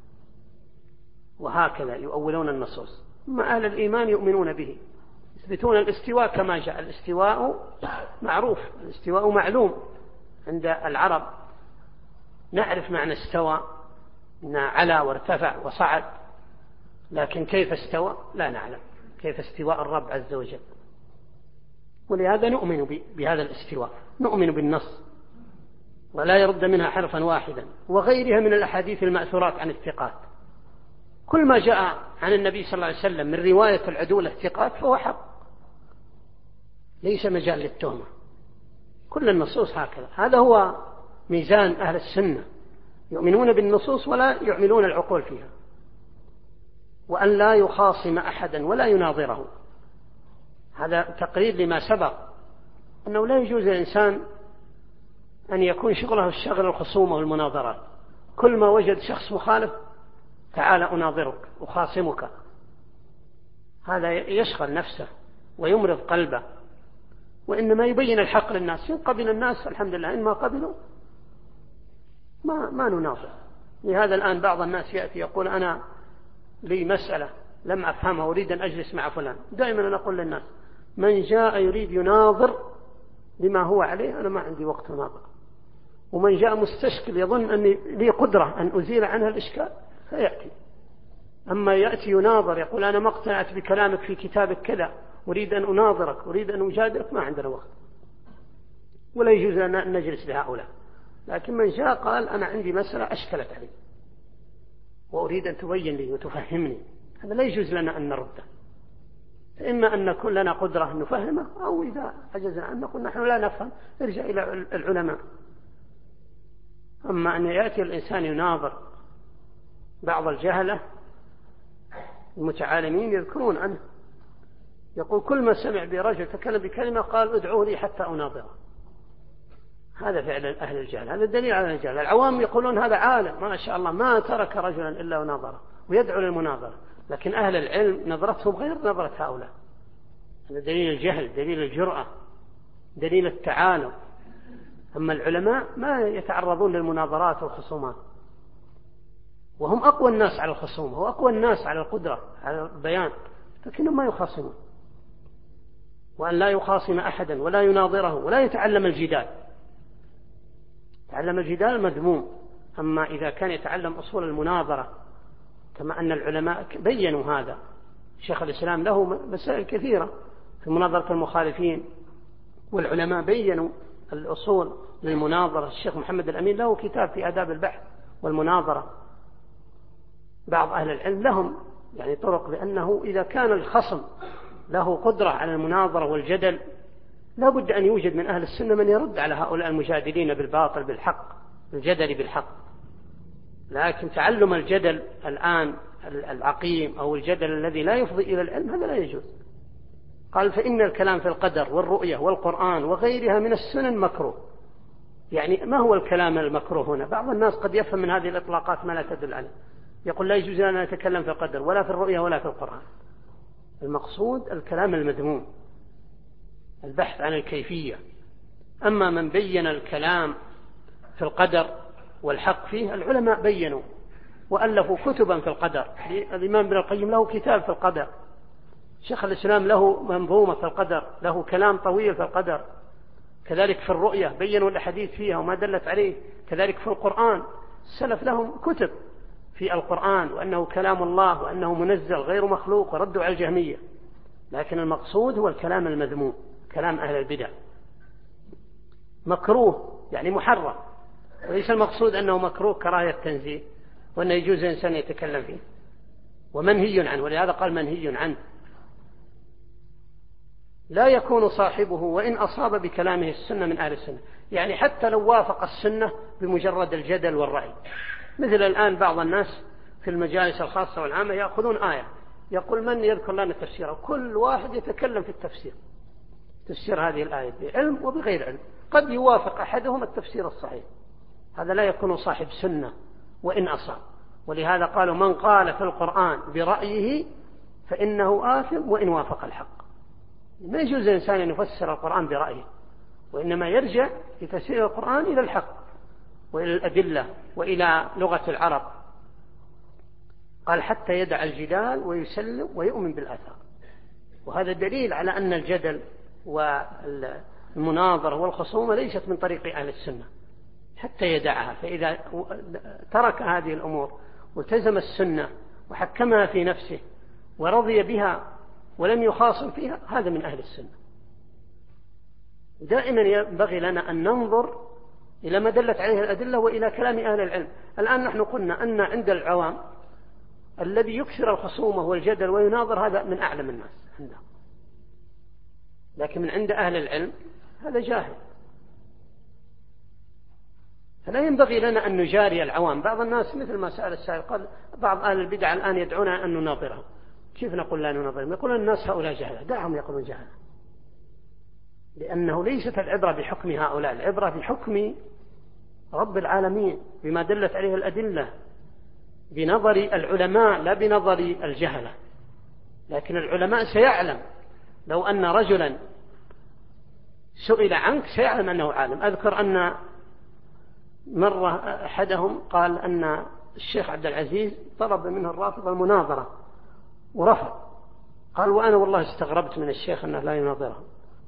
وهكذا يؤولون النصوص. أما أهل الإيمان يؤمنون به، يثبتون الاستواء كما جاء. الاستواء معروف، الاستواء معلوم عند العرب، نعرف معنى استوى، على وارتفع وصعد، لكن كيف استوى لا نعلم، كيف استواء الرب عز وجل. ولهذا نؤمن بهذا الاستواء، نؤمن بالنص ولا يرد منها حرفا واحدا، وغيرها من الأحاديث المأثورات عن الثقات. كل ما جاء عن النبي صلى الله عليه وسلم من رواية العدول الثقات فهو حق، ليس مجال للتهمة. كل النصوص هكذا، هذا هو ميزان أهل السنة، يؤمنون بالنصوص ولا يعملون العقول فيها، وأن لا يخاصم أحدا ولا يناظره. هذا تقرير لما سبق، أنه لا يجوز للإنسان أن يكون شغله الشغل الخصومة والمناظرات، كل ما وجد شخص مخالف تعال أناظرك أخاصمك، هذا يشغل نفسه ويمرض قلبه، وإنما يبين الحق للناس. إن قبل الناس الحمد لله، إن ما قبلوا ما نناظر. لهذا الآن بعض الناس يأتي يقول أنا لي مسألة لم أفهمها أريد أن أجلس مع فلان. دائما أنا أقول للناس من جاء يريد يناظر بما هو عليه أنا ما عندي وقت ناظر، ومن جاء مستشكل يظن أني لي قدرة أن أزيل عنها الإشكال فيأتي. أما يأتي يناظر يقول أنا ما اقتنعت بكلامك في كتابك كذا أريد أن أناظرك أريد أن أجادلك، ما عندنا وقت ولا يجوز لنا أن نجلس لهؤلاء. لكن من جاء قال أنا عندي مسألة أشكلت علي وأريد أن تبين لي وتفهمني، هذا لا يجوز لنا أن نرده. إما أن نكون لنا قدرة أن نفهمه، أو إذا عجزنا أن نقول نحن لا نفهم ارجع إلى العلماء. أما أن يأتي الإنسان يناظر، بعض الجهلة المتعالمين يذكرون عنه يقول كل ما سمع برجل تكلم بكلمة قال ادعوه لي حتى أناظره. هذا فعل أهل الجهل، هذا الدليل على الجهل. العوام يقولون هذا عالم ما شاء الله ما ترك رجلا إلا وناظره ويدعو للمناظرة، لكن أهل العلم نظرتهم غير نظرة هؤلاء. هذا دليل الجهل، دليل الجرأة، دليل التعالم. أما العلماء ما يتعرضون للمناظرات والخصومات، وهم أقوى الناس على الخصومة وأقوى الناس على القدرة على البيان، لكنهم ما يخاصمون. وأن لا يخاصم أحدا ولا يناظره ولا يتعلم الجدال. تعلم الجدال مذموم. أما إذا كان يتعلم أصول المناظرة كما أن العلماء بيّنوا هذا، شيخ الإسلام له مسائل كثيرة في مناظرة المخالفين، والعلماء بيّنوا الأصول للمناظرة. الشيخ محمد الأمين له كتاب في آداب البحث والمناظرة. بعض أهل العلم لهم يعني طرق، لأنه إذا كان الخصم له قدرة على المناظرة والجدل لا بد أن يوجد من أهل السنة من يرد على هؤلاء المجادلين بالباطل بالحق، الجدل بالحق. لكن تعلم الجدل الآن العقيم أو الجدل الذي لا يفضي إلى العلم هذا لا يجوز. قال فإن الكلام في القدر والرؤية والقرآن وغيرها من السنن مكروه. يعني ما هو الكلام المكروه هنا؟ بعض الناس قد يفهم من هذه الإطلاقات ما لا تدل عليه، يقول لا يجوز لنا أن نتكلم في القدر ولا في الرؤية ولا في القرآن. المقصود الكلام المذموم، البحث عن الكيفية. أما من بين الكلام في القدر والحق فيه، العلماء بينوا وألفوا كتبا في القدر. الإمام ابن القيم له كتاب في القدر، شيخ الإسلام له منظومة في القدر، له كلام طويل في القدر. كذلك في الرؤية بينوا الأحاديث فيها وما دلت عليه. كذلك في القرآن السلف لهم كتب في القرآن وأنه كلام الله وأنه منزل غير مخلوق، وردوا على الجهمية. لكن المقصود هو الكلام المذموم، كلام أهل البدع، مكروه يعني محرم. وليس المقصود أنه مكروه كراهية تنزيه وأنه يجوز الإنسان يتكلم فيه، ومنهي عنه. ولهذا قال منهي عنه. لا يكون صاحبه وإن أصاب بكلامه السنة من أهل السنة، يعني حتى لو وافق السنة بمجرد الجدل والرأي. مثل الآن بعض الناس في المجالس الخاصة والعامة يأخذون آية يقول من يذكر لنا تفسيره، كل واحد يتكلم في التفسير، تفسير هذه الآية بعلم وبغير علم، قد يوافق أحدهم التفسير الصحيح. هذا لا يكون صاحب سنة وإن أصاب. ولهذا قالوا من قال في القرآن برأيه فإنه آثم وإن وافق الحق. ما يجوز الإنسان أن يفسر القرآن برأيه، وإنما يرجع في تفسير القرآن إلى الحق وإلى الأدلة وإلى لغة العرب. قال حتى يدع الجدال ويسلم ويؤمن بالآثار. وهذا دليل على أن الجدل والمناظرة والخصومة ليست من طريق أهل السنة، حتى يدعها. فإذا ترك هذه الأمور والتزم السنة وحكمها في نفسه ورضي بها ولم يخاصم فيها، هذا من أهل السنة. دائما ينبغي لنا أن ننظر إلى ما دلت عليه الأدلة وإلى كلام أهل العلم. الآن نحن قلنا أن عند العوام الذي يكثر الخصومة والجدل ويناظر هذا من أعلم الناس عندهم، لكن من عند أهل العلم هذا جاهل. فلا ينبغي لنا أن نجاري العوام. بعض الناس مثل ما سأل السائل قال بعض أهل البدع الآن يدعونا أن نناظرهم. كيف نقول لا نناظرهم؟ يقول الناس هؤلاء جهلة، دعهم يقولون جهلة، لأنه ليست العبرة بحكم هؤلاء، العبرة بحكم رب العالمين بما دلت عليه الأدلة بنظر العلماء لا بنظر الجهلة. لكن العلماء سيعلم لو أن رجلا سئل عنك سيعلم أنه عالم. أذكر أن مرة أحدهم قال أن الشيخ عبد العزيز طلب منه الرافضة المناظرة ورفض. قال وأنا والله استغربت من الشيخ أنه لا يناظرهم.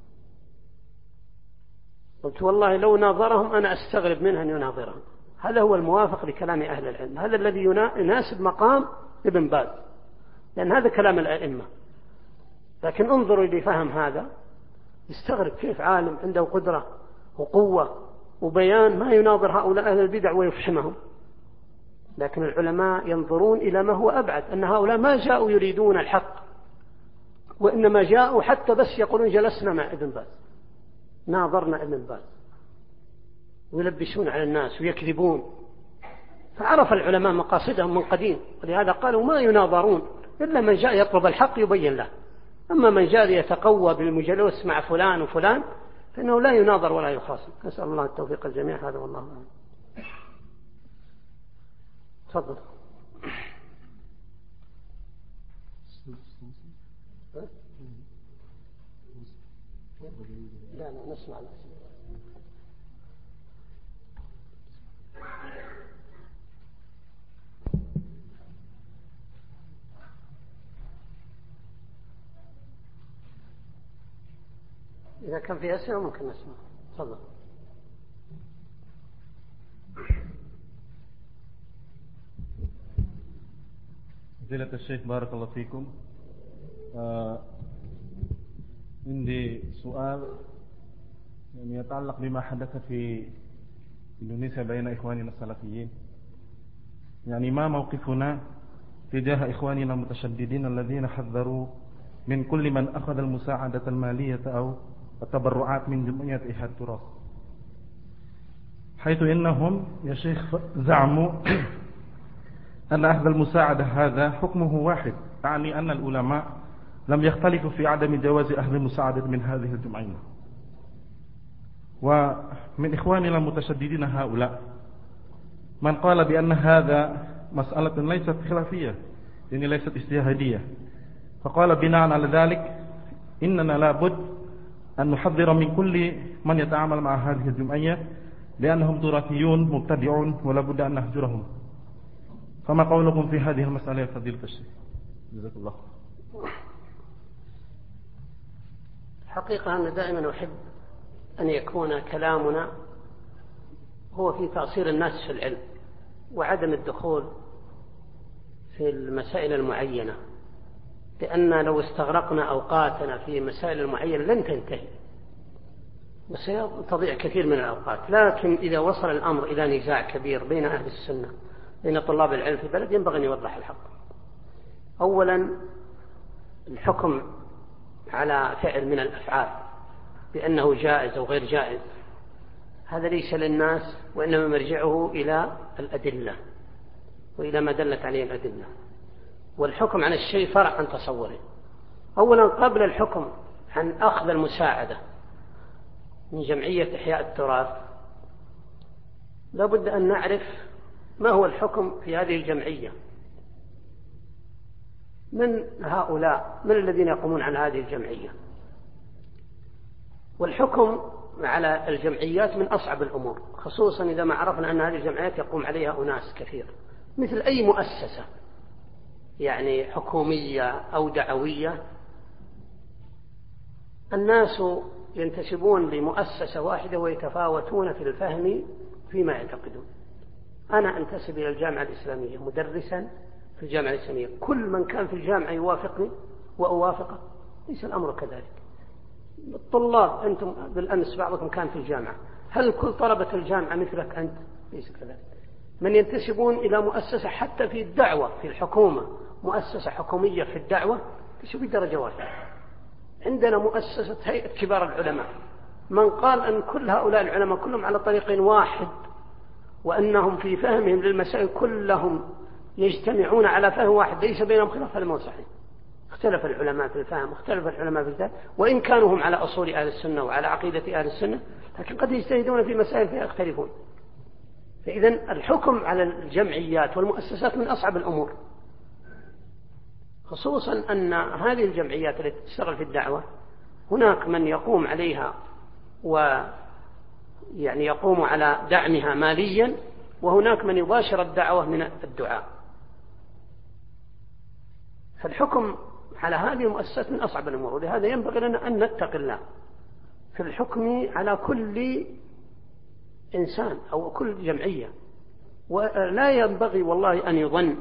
قلت والله لو ناظرهم أنا أستغرب منه أن يناظرهم. هذا هو الموافق لكلام أهل العلم، هذا الذي يناسب مقام ابن باز، لأن هذا كلام الأئمة. لكن انظروا لفهم هذا، يستغرب كيف عالم عنده قدرة وقوة وبيان ما يناظر هؤلاء أهل البدع ويفحمهم. لكن العلماء ينظرون إلى ما هو أبعد، أن هؤلاء ما جاءوا يريدون الحق، وإنما جاءوا حتى بس يقولون جلسنا مع ابن باز ناظرنا ابن باز، ويلبسون على الناس ويكذبون. فعرف العلماء مقاصدهم من قديم، ولهذا قالوا ما يناظرون إلا من جاء يطلب الحق يبين له. أما من جاء يتقوى بالمجلوس مع فلان وفلان فإنه لا يناظر ولا يخاصم. نسأل الله التوفيق الجميع. هذا والله أعلم. تفضل. لا نسمع الأسئلة. إذا كان في أسئلة ممكن نسمع. تفضل. فضيلة الشيخ بارك الله فيكم. عندي سؤال يعني يتعلق بما حدث في إندونيسيا بين إخواننا السلفيين. يعني ما موقفنا تجاه إخواننا المتشددين الذين حذروا من كل من أخذ المساعدة المالية أو التبرعات من جمعية إحياء التراث، حيث إنهم يا شيخ زعموا أن أخذ المساعدة هذا حكمه واحد، يعني أن العلماء لم يختلفوا في عدم جواز أخذ المساعدة من هذه الجمعية. ومن إخواننا المتشددين هؤلاء من قال بأن هذا مسألة ليست خلافية، يعني ليست اجتهادية، فقال بناء على ذلك إننا لابد أن نحذر من كل من يتعامل مع هذه الجمعية لأنهم تراثيون مبتدعون ولا بد أن نهجرهم. فما قولكم في هذه المسألة يا فضيلة الشيخ؟ جزاك الله. حقيقة أنا دائما أحب أن يكون كلامنا هو في تأصيل الناس في العلم وعدم الدخول في المسائل المعينة، لأن لو استغرقنا أوقاتنا في مسائل المعينة لن تنتهي وسيضيع كثير من الأوقات. لكن إذا وصل الأمر إلى نزاع كبير بين أهل السنة بين طلاب العلم في البلد ينبغي أن يوضح الحق. أولا الحكم على فعل من الأفعال بأنه جائز أو غير جائز هذا ليس للناس، وإنما مرجعه إلى الأدلة وإلى ما دلت عليه الأدلة. والحكم عن الشيء فرع عن تصوره. أولا قبل الحكم عن أخذ المساعدة من جمعية إحياء التراث لابد أن نعرف ما هو الحكم في هذه الجمعية، من هؤلاء من الذين يقومون عن هذه الجمعية. والحكم على الجمعيات من أصعب الأمور، خصوصا إذا ما عرفنا أن هذه الجمعيات يقوم عليها أناس كثير مثل أي مؤسسة يعني حكومية أو دعوية. الناس ينتسبون لمؤسسة واحدة ويتفاوتون في الفهم فيما يعتقدون. أنا أنتسب إلى الجامعة الإسلامية مدرسا في الجامعة الإسلامية، كل من كان في الجامعة يوافقني وأوافقه، ليس الأمر كذلك. الطلاب أنتم بالأمس بعضكم كان في الجامعة، هل كل طلبة الجامعة مثلك أنت؟ ليس كذلك. من ينتسبون إلى مؤسسة حتى في الدعوة في الحكومة، مؤسسة حكومية في الدعوة تشوف درجة واحدة. عندنا مؤسسة هيئة كبار العلماء، من قال أن كل هؤلاء العلماء كلهم على طريق واحد وأنهم في فهمهم للمسائل كلهم يجتمعون على فهم واحد ليس بينهم خلاف، هذا مو صحيح. اختلف العلماء في الفهم، اختلف العلماء في الذات، وإن كانوا هم على أصول أهل السنة وعلى عقيدة أهل السنة، لكن قد يجتهدون في مسائل فيها يختلفون. فإذا الحكم على الجمعيات والمؤسسات من أصعب الأمور، خصوصا أن هذه الجمعيات التي تشتغل في الدعوة هناك من يقوم عليها ويعني يقوم على دعمها ماليا، وهناك من يباشر الدعوة من الدعاء. فالحكم على هذه المؤسسات من أصعب الأمور، ولهذا ينبغي لنا أن نتقي الله في الحكم على كل إنسان أو كل جمعية. ولا ينبغي والله أن يظن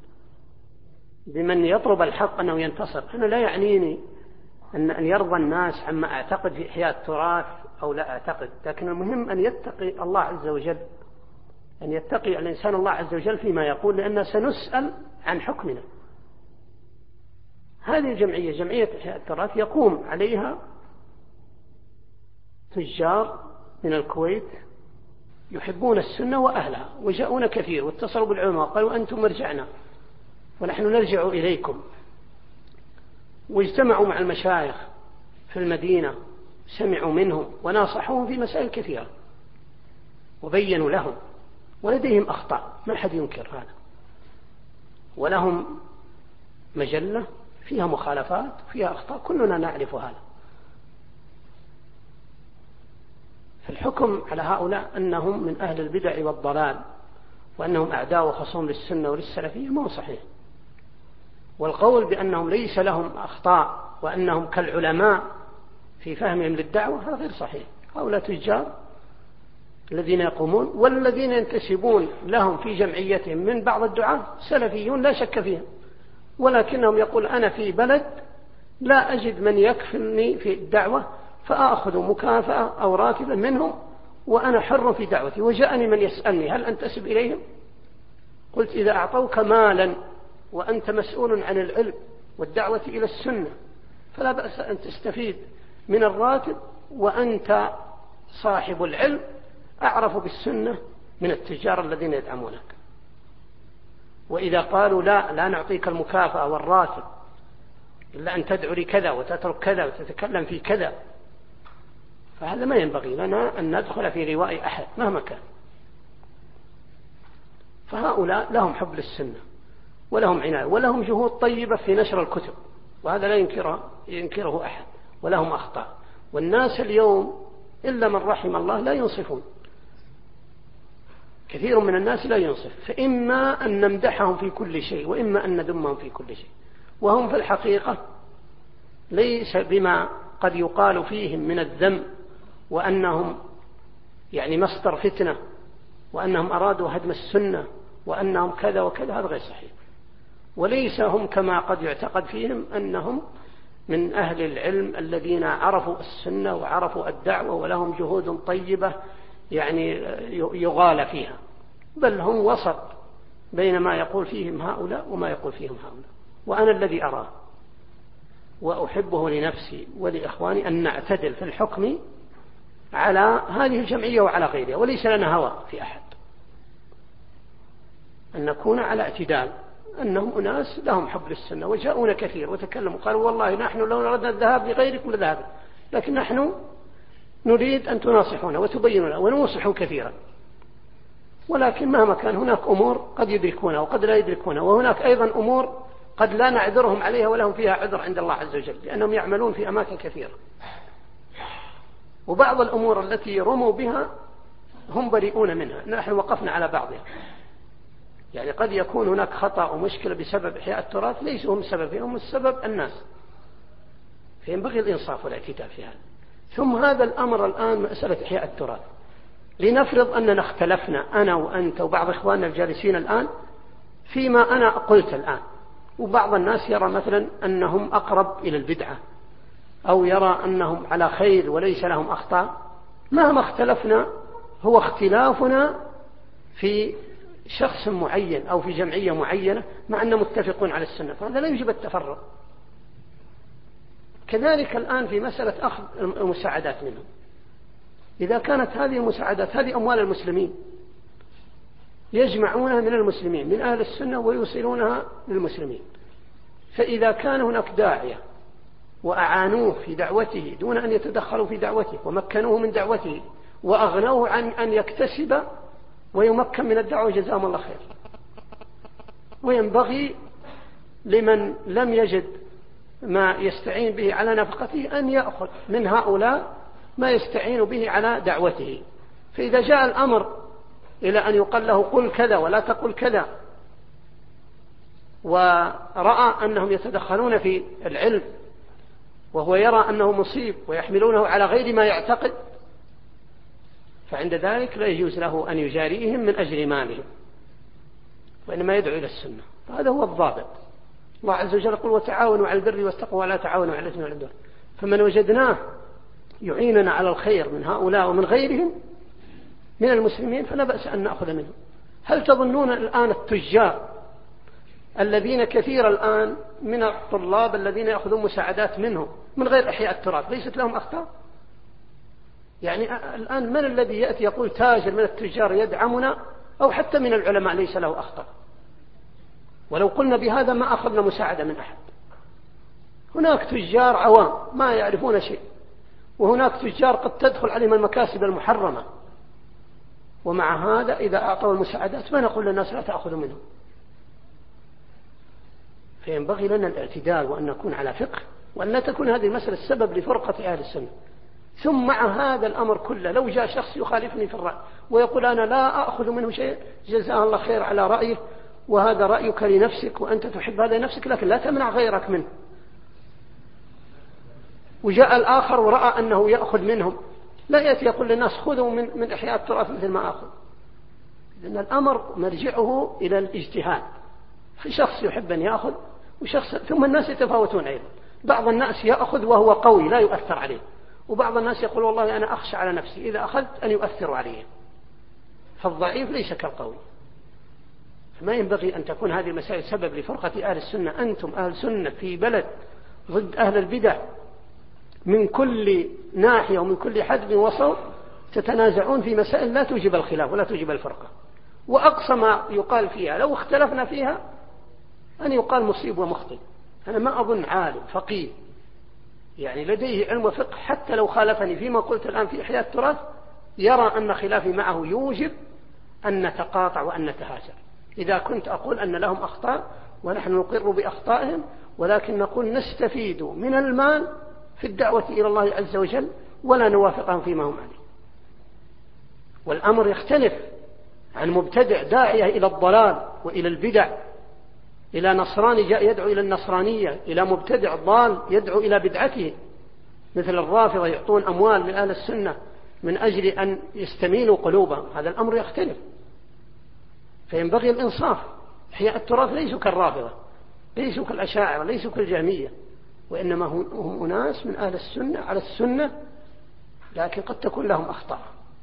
بمن يطلب الحق أنه ينتصر. أنا لا يعنيني أن يرضى الناس عما أعتقد في إحياء التراث أو لا أعتقد، لكن المهم أن يتقي الله عز وجل، أن يتقي الإنسان الله عز وجل فيما يقول، لأننا سنسأل عن حكمنا. هذه الجمعية، جمعية إحياء التراث، يقوم عليها تجار من الكويت يحبون السنة وأهلها، وجاءونا كثير واتصلوا بالعلماء قالوا أنتم مرجعنا ونحن نرجع إليكم، واجتمعوا مع المشايخ في المدينة، سمعوا منهم وناصحوهم في مسائل كثيرة وبينوا لهم، ولديهم أخطاء ما حد ينكر هذا، ولهم مجلة فيها مخالفات فيها أخطاء كلنا نعرف هذا. فالحكم على هؤلاء أنهم من أهل البدع والضلال وأنهم أعداء وخصوم للسنة وللسلفية ما هو صحيح. والقول بأنهم ليس لهم أخطاء وأنهم كالعلماء في فهمهم للدعوة هذا غير صحيح. هؤلاء تجار الذين يقومون، والذين ينتسبون لهم في جمعيتهم من بعض الدعاة سلفيون لا شك فيهم، ولكنهم يقول أنا في بلد لا أجد من يكفلني في الدعوة فأخذ مكافأة أو راتبا منهم وأنا حر في دعوتي، وجاءني من يسألني هل أنتسب إليهم؟ قلت إذا أعطوك مالا وأنت مسؤول عن العلم والدعوة إلى السنة فلا بأس أن تستفيد من الراتب، وأنت صاحب العلم أعرف بالسنة من التجار الذين يدعمونك. وإذا قالوا لا نعطيك المكافأة والراتب إلا أن تدعو لكذا وتترك كذا وتتكلم في كذا، فهذا ما ينبغي لنا أن ندخل في رواء أحد مهما كان. فهؤلاء لهم حب للسنة ولهم عناية ولهم جهود طيبة في نشر الكتب، وهذا لا ينكره أحد، ولهم أخطاء. والناس اليوم إلا من رحم الله لا ينصفون، كثير من الناس لا ينصف، فإما أن نمدحهم في كل شيء وإما أن نذمهم في كل شيء، وهم في الحقيقة ليس بما قد يقال فيهم من الذم وأنهم يعني مصدر فتنة وأنهم أرادوا هدم السنة وأنهم كذا وكذا، هذا غير صحيح. وليس هم كما قد يعتقد فيهم أنهم من أهل العلم الذين عرفوا السنة وعرفوا الدعوة ولهم جهود طيبة يعني يغال فيها، بل هم وسط بين ما يقول فيهم هؤلاء وما يقول فيهم هؤلاء. وأنا الذي أراه وأحبه لنفسي ولإخواني أن نعتدل في الحكم على هذه الجمعية وعلى غيرها، وليس لنا هوى في أحد، أن نكون على اعتدال، أنهم أناس لهم حب للسنة وجاءونا كثير وتكلموا قالوا والله نحن لو أردنا الذهاب لغيركم لذهب، لكن نحن نريد أن تناصحونا وتبينونا، وننصحوا كثيرا، ولكن مهما كان هناك أمور قد يدركونها وقد لا يدركونها، وهناك أيضا أمور قد لا نعذرهم عليها ولهم فيها عذر عند الله عز وجل لأنهم يعملون في أماكن كثيرة. وبعض الأمور التي رموا بها هم بريئون منها، نحن وقفنا على بعضها. يعني قد يكون هناك خطأ ومشكلة بسبب إحياء التراث، ليسوا هم السبب، هم السبب الناس، فينبغي الإنصاف والاعتدال في هذا. ثم هذا الأمر الآن مسألة إحياء التراث، لنفرض أننا اختلفنا أنا وأنت وبعض إخواننا الجالسين الآن فيما أنا قلت الآن، وبعض الناس يرى مثلا أنهم أقرب إلى البدعة أو يرى أنهم على خير وليس لهم أخطاء، مهما اختلفنا هو اختلافنا في شخص معين أو في جمعية معينة مع أننا متفقون على السنة، فهذا لا يجب التفرق. كذلك الآن في مسألة أخذ المساعدات منهم، إذا كانت هذه المساعدات هذه أموال المسلمين يجمعونها من المسلمين من أهل السنة ويوصلونها للمسلمين، فإذا كان هناك داعية وأعانوه في دعوته دون أن يتدخلوا في دعوته ومكنوه من دعوته وأغنوه عن أن يكتسب ويمكن من الدعوة جزاهم الله خير. وينبغي لمن لم يجد ما يستعين به على نفقته أن يأخذ من هؤلاء ما يستعين به على دعوته. فإذا جاء الأمر إلى أن يقال له قل كذا ولا تقل كذا، ورأى أنهم يتدخلون في العلم وهو يرى أنه مصيب ويحملونه على غير ما يعتقد، فعند ذلك لا يجوز له أن يجاريهم من أجل مالهم، وإنما يدعو إلى السنة. هذا هو الضابط. الله عز وجل يقول وتعاونوا على البر والتقوى ولا تعاونوا على الإثم والعدوان. فمن وجدناه يعيننا على الخير من هؤلاء ومن غيرهم من المسلمين فلا بأس أن نأخذ منهم. هل تظنون الآن التجار الذين كثير الآن من الطلاب الذين يأخذون مساعدات منهم من غير إحياء التراث ليست لهم أخطاء؟ يعني الآن من الذي يأتي يقول تاجر من التجار يدعمنا أو حتى من العلماء ليس له أخطاء؟ ولو قلنا بهذا ما أخذنا مساعدة من أحد. هناك تجار عوام ما يعرفون شيء، وهناك تجار قد تدخل عليهم المكاسب المحرمة، ومع هذا إذا أعطوا المساعدات ما نقول للناس لا تأخذوا منهم. فينبغي لنا الاعتدال وأن نكون على فقه، وأن لا تكون هذه المسألة السبب لفرقة أهل السنة. ثم مع هذا الأمر كله لو جاء شخص يخالفني في الرأي ويقول أنا لا أخذ منه شيء جزاه الله خير على رأيه، وهذا رأيك لنفسك وأنت تحب هذا لنفسك، لكن لا تمنع غيرك منه. وجاء الآخر ورأى أنه يأخذ منهم، لا يأتي يقول للناس خذوا من إحياء التراث مثل ما أخذ، لأن الأمر مرجعه إلى الاجتهاد. في شخص يحب أن يأخذ وشخص، ثم الناس يتفاوتون أيضا. بعض الناس يأخذ وهو قوي لا يؤثر عليه، وبعض الناس يقول والله أنا أخشى على نفسي إذا أخذت أن يؤثر عليه، فالضعيف ليس كالقوي. فما ينبغي أن تكون هذه المسائل سبب لفرقة أهل السنة. أنتم أهل سنة في بلد ضد أهل البدع من كل ناحية ومن كل حدب وصوب، تتنازعون في مسائل لا توجب الخلاف ولا توجب الفرقة. وأقصى ما يقال فيها لو اختلفنا فيها أن يقال مصيب ومخطئ. أنا ما أظن عالم فقيه يعني لديه علم وفقه حتى لو خالفني فيما قلت الآن في إحياء التراث يرى أن خلافي معه يوجب أن نتقاطع وأن نتهاجر. إذا كنت أقول أن لهم أخطاء ونحن نقر بأخطائهم، ولكن نقول نستفيد من المال في الدعوة إلى الله عز وجل ولا نوافقهم فيما هم عليه. والأمر يختلف عن مبتدع داعية إلى الضلال وإلى البدع، إلى نصراني جاء يدعو إلى النصرانية، إلى مبتدع ضال يدعو إلى بدعته مثل الرافضة يعطون أموال من أهل السنة من أجل أن يستميلوا قلوبهم. هذا الأمر يختلف، فينبغي الإنصاف. إحياء التراث ليسوا كالرافضة، ليسوا كالأشاعرة، ليسوا كالجهمية، وإنما هم أناس من أهل السنة على السنة، لكن قد تكون لهم أخطاء.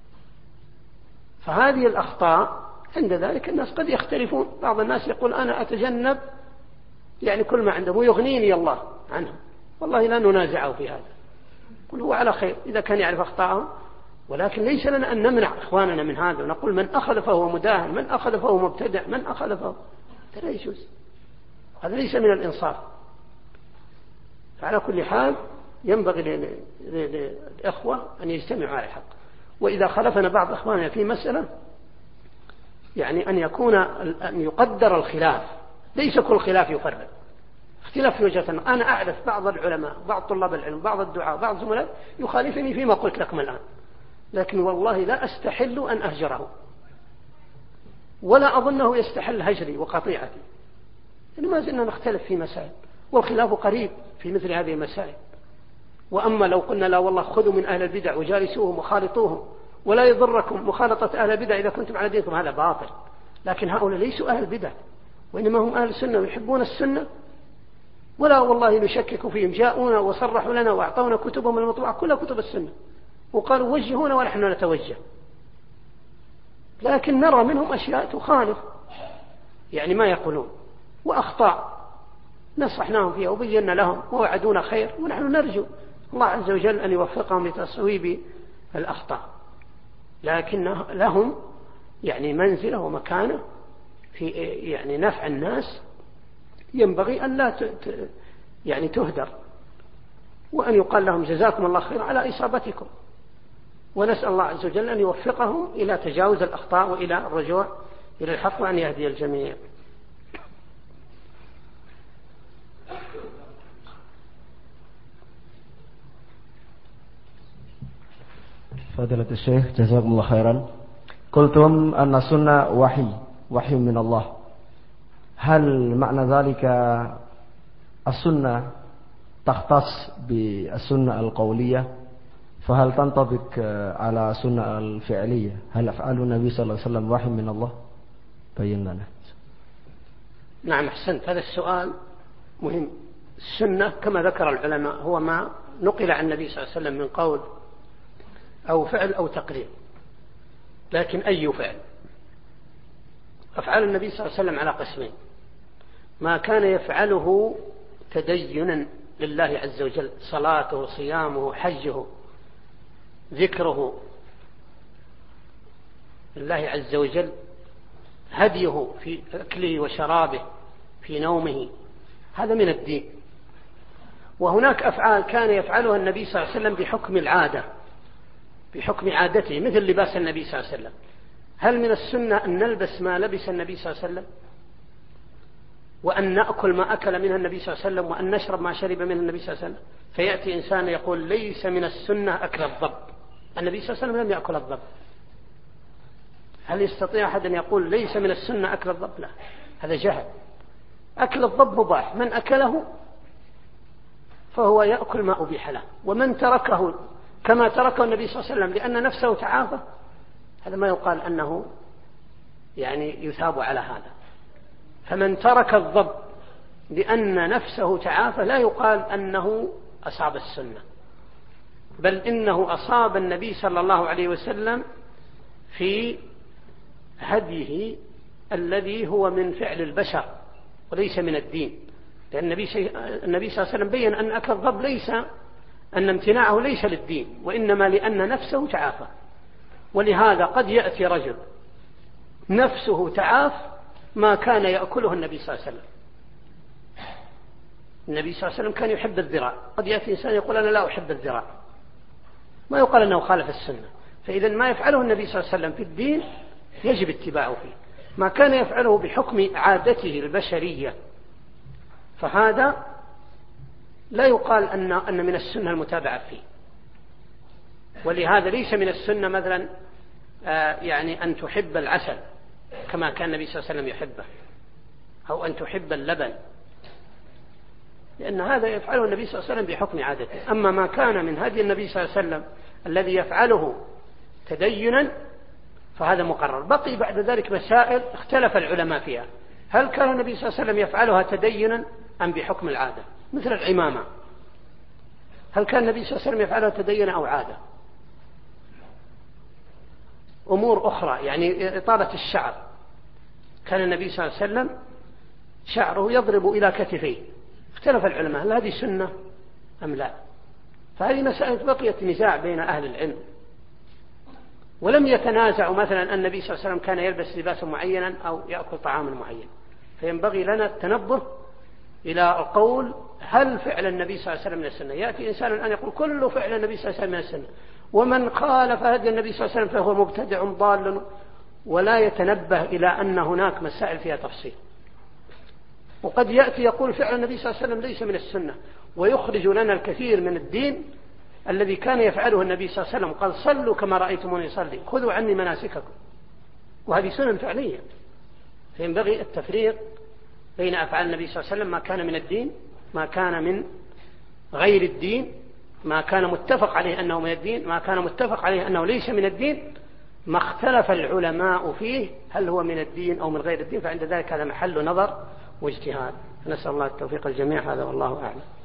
فهذه الأخطاء عند ذلك الناس قد يختلفون. بعض الناس يقول أنا أتجنب يعني كل ما عنده ويغنيني الله عنه. والله لا ننازعه في هذا، قل هو على خير إذا كان يعرف أخطاءه، ولكن ليس لنا أن نمنع إخواننا من هذا ونقول من أخذ فهو مداهن، من أخذ فهو مبتدع، من أخذ فهو لا يجوز. هذا ليس من الإنصاف. فعلى كل حال ينبغي للإخوة أن يجتمعوا على الحق. وإذا خلفنا بعض إخواننا في مسألة يعني أن يقدر الخلاف، ليس كل خلاف يفرق. اختلاف في وجهة النظر. أنا أعرف بعض العلماء، بعض طلاب العلم، بعض الدعاء، بعض الزملاء يخالفني فيما قلت لكم الآن، لكن والله لا أستحل أن أهجره، ولا أظنه يستحل هجري وقطيعتي، يعني ما زلنا نختلف في مسائل، والخلاف قريب في مثل هذه المسائل. وأما لو قلنا لا والله خذوا من أهل البدع وجالسوهم وخالطوهم ولا يضركم مخالطة أهل البدع إذا كنتم على دينكم، هذا باطل. لكن هؤلاء ليسوا أهل البدع، وإنما هم أهل السنة ويحبون السنة، ولا والله نشكك فيهم. جاءونا وصرحوا لنا وأعطونا كتبهم المطبوعة كلها كتب السنة، وقالوا وجهونا ونحن نتوجه، لكن نرى منهم أشياء تخالف يعني ما يقولون، وأخطاء نصحناهم فيها وبينا لهم ووعدونا خير، ونحن نرجو الله عز وجل أن يوفقهم لتصويب الأخطاء. لكن لهم يعني منزلة ومكانة في يعني نفع الناس، ينبغي أن لا يعني تهدر، وأن يقال لهم جزاكم الله خير على إصابتكم. ونسأل الله عز وجل أن يوفقهم إلى تجاوز الأخطاء وإلى الرجوع إلى الحق وأن يهدي الجميع. فضيلة الشيخ جزاكم الله خيرا. قلتم أن السنة وحي من الله، هل معنى ذلك السنة تختص بالسنة القولية؟ فهل تنطبق على السنة الفعلية؟ هل أفعال النبي صلى الله عليه وسلم وحي من الله؟ بين لنا. نعم أحسنت، هذا السؤال مهم. السنة كما ذكر العلماء هو ما نقل عن النبي صلى الله عليه وسلم من قول أو فعل أو تقرير. لكن أي فعل؟ أفعال النبي صلى الله عليه وسلم على قسمين: ما كان يفعله تدينا لله عز وجل، صلاته، صيامه، حجه، ذكره لله عز وجل، هديه في أكله وشرابه، في نومه، هذا من الدين. وهناك أفعال كان يفعلها النبي صلى الله عليه وسلم بحكم العادة، بحكم عادته، مثل لباس النبي صلى الله عليه وسلم. هل من السنة أن نلبس ما لبس النبي صلى الله عليه وسلم، وأن نأكل ما أكل منه النبي صلى الله عليه وسلم، وأن نشرب ما شرب منه النبي صلى الله عليه وسلم؟ فيأتي إنسان يقول ليس من السنة أكل الضب، النبي صلى الله عليه وسلم لم يأكل الضب. هل يستطيع أحد أن يقول ليس من السنة أكل الضب؟ لا، هذا جهل. أكل الضب مباح، من أكله فهو يأكل ما أبيح له، ومن تركه كما تركه النبي صلى الله عليه وسلم لأن نفسه تعافى، هذا ما يقال أنه يعني يثاب على هذا. فمن ترك الضب لأن نفسه تعافى لا يقال أنه أصاب السنة، بل إنه أصاب النبي صلى الله عليه وسلم في هديه الذي هو من فعل البشر وليس من الدين. لأن النبي صلى الله عليه وسلم بيّن أن أكل الضب ليس، أن امتناعه ليس للدين، وإنما لأن نفسه تعافى. ولهذا قد يأتي رجل نفسه تعاف ما كان يأكله النبي صلى الله عليه وسلم. النبي صلى الله عليه وسلم كان يحب الذراع، قد يأتي إنسان يقول أنا لا أحب الذراع، ما يقال أنه خالف السنة. فإذا ما يفعله النبي صلى الله عليه وسلم في الدين يجب اتباعه فيه، ما كان يفعله بحكم عادته البشرية فهذا لا يقال أن من السنة المتابعة فيه. ولهذا ليس من السنة مثلا يعني أن تحب العسل كما كان النبي صلى الله عليه وسلم يحبه، أو أن تحب اللبن، لأن هذا يفعله النبي صلى الله عليه وسلم بحكم عادته. أما ما كان من هدي النبي صلى الله عليه وسلم الذي يفعله تدينا فهذا مقرر. بقي بعد ذلك مسائل اختلف العلماء فيها، هل كان النبي صلى الله عليه وسلم يفعلها تدينا أم بحكم العادة؟ مثل العمامة، هل كان النبي صلى الله عليه وسلم يفعلها تدينا أو عادة؟ أمور أخرى يعني إطالة الشعر، كان النبي صلى الله عليه وسلم شعره يضرب إلى كتفيه، اختلف العلماء هل هذه سنة أم لا؟ فهذه مسائل بقيت نزاع بين أهل العلم، ولم يتنازعوا مثلا أن النبي صلى الله عليه وسلم كان يلبس لباسا معينا أو يأكل طعاما معين. فينبغي لنا التنبه إلى القول هل فعل النبي صلى الله عليه وسلم من السنة. يأتي إنسان الآن يقول كل فعل النبي صلى الله عليه وسلم من السنة، ومن خالف هدي النبي صلى الله عليه وسلم فهو مبتدع ضال، ولا يتنبه إلى أن هناك مسائل فيها تفصيل. وقد يأتي يقول فعل النبي صلى الله عليه وسلم ليس من السنة، ويخرج لنا الكثير من الدين الذي كان يفعله النبي صلى الله عليه وسلم. قال صلوا كما رأيتموني يصلي، خذوا عني مناسككم، وهذه سنن فعلية. فينبغي التفريق بين أفعال النبي صلى الله عليه وسلم، ما كان من الدين، ما كان من غير الدين، ما كان متفق عليه أنه من الدين، ما كان متفق عليه أنه ليس من الدين، ما اختلف العلماء فيه هل هو من الدين أو من غير الدين. فعند ذلك هذا محل نظر واجتهاد. نسأل الله التوفيق الجميع، هذا والله أعلم.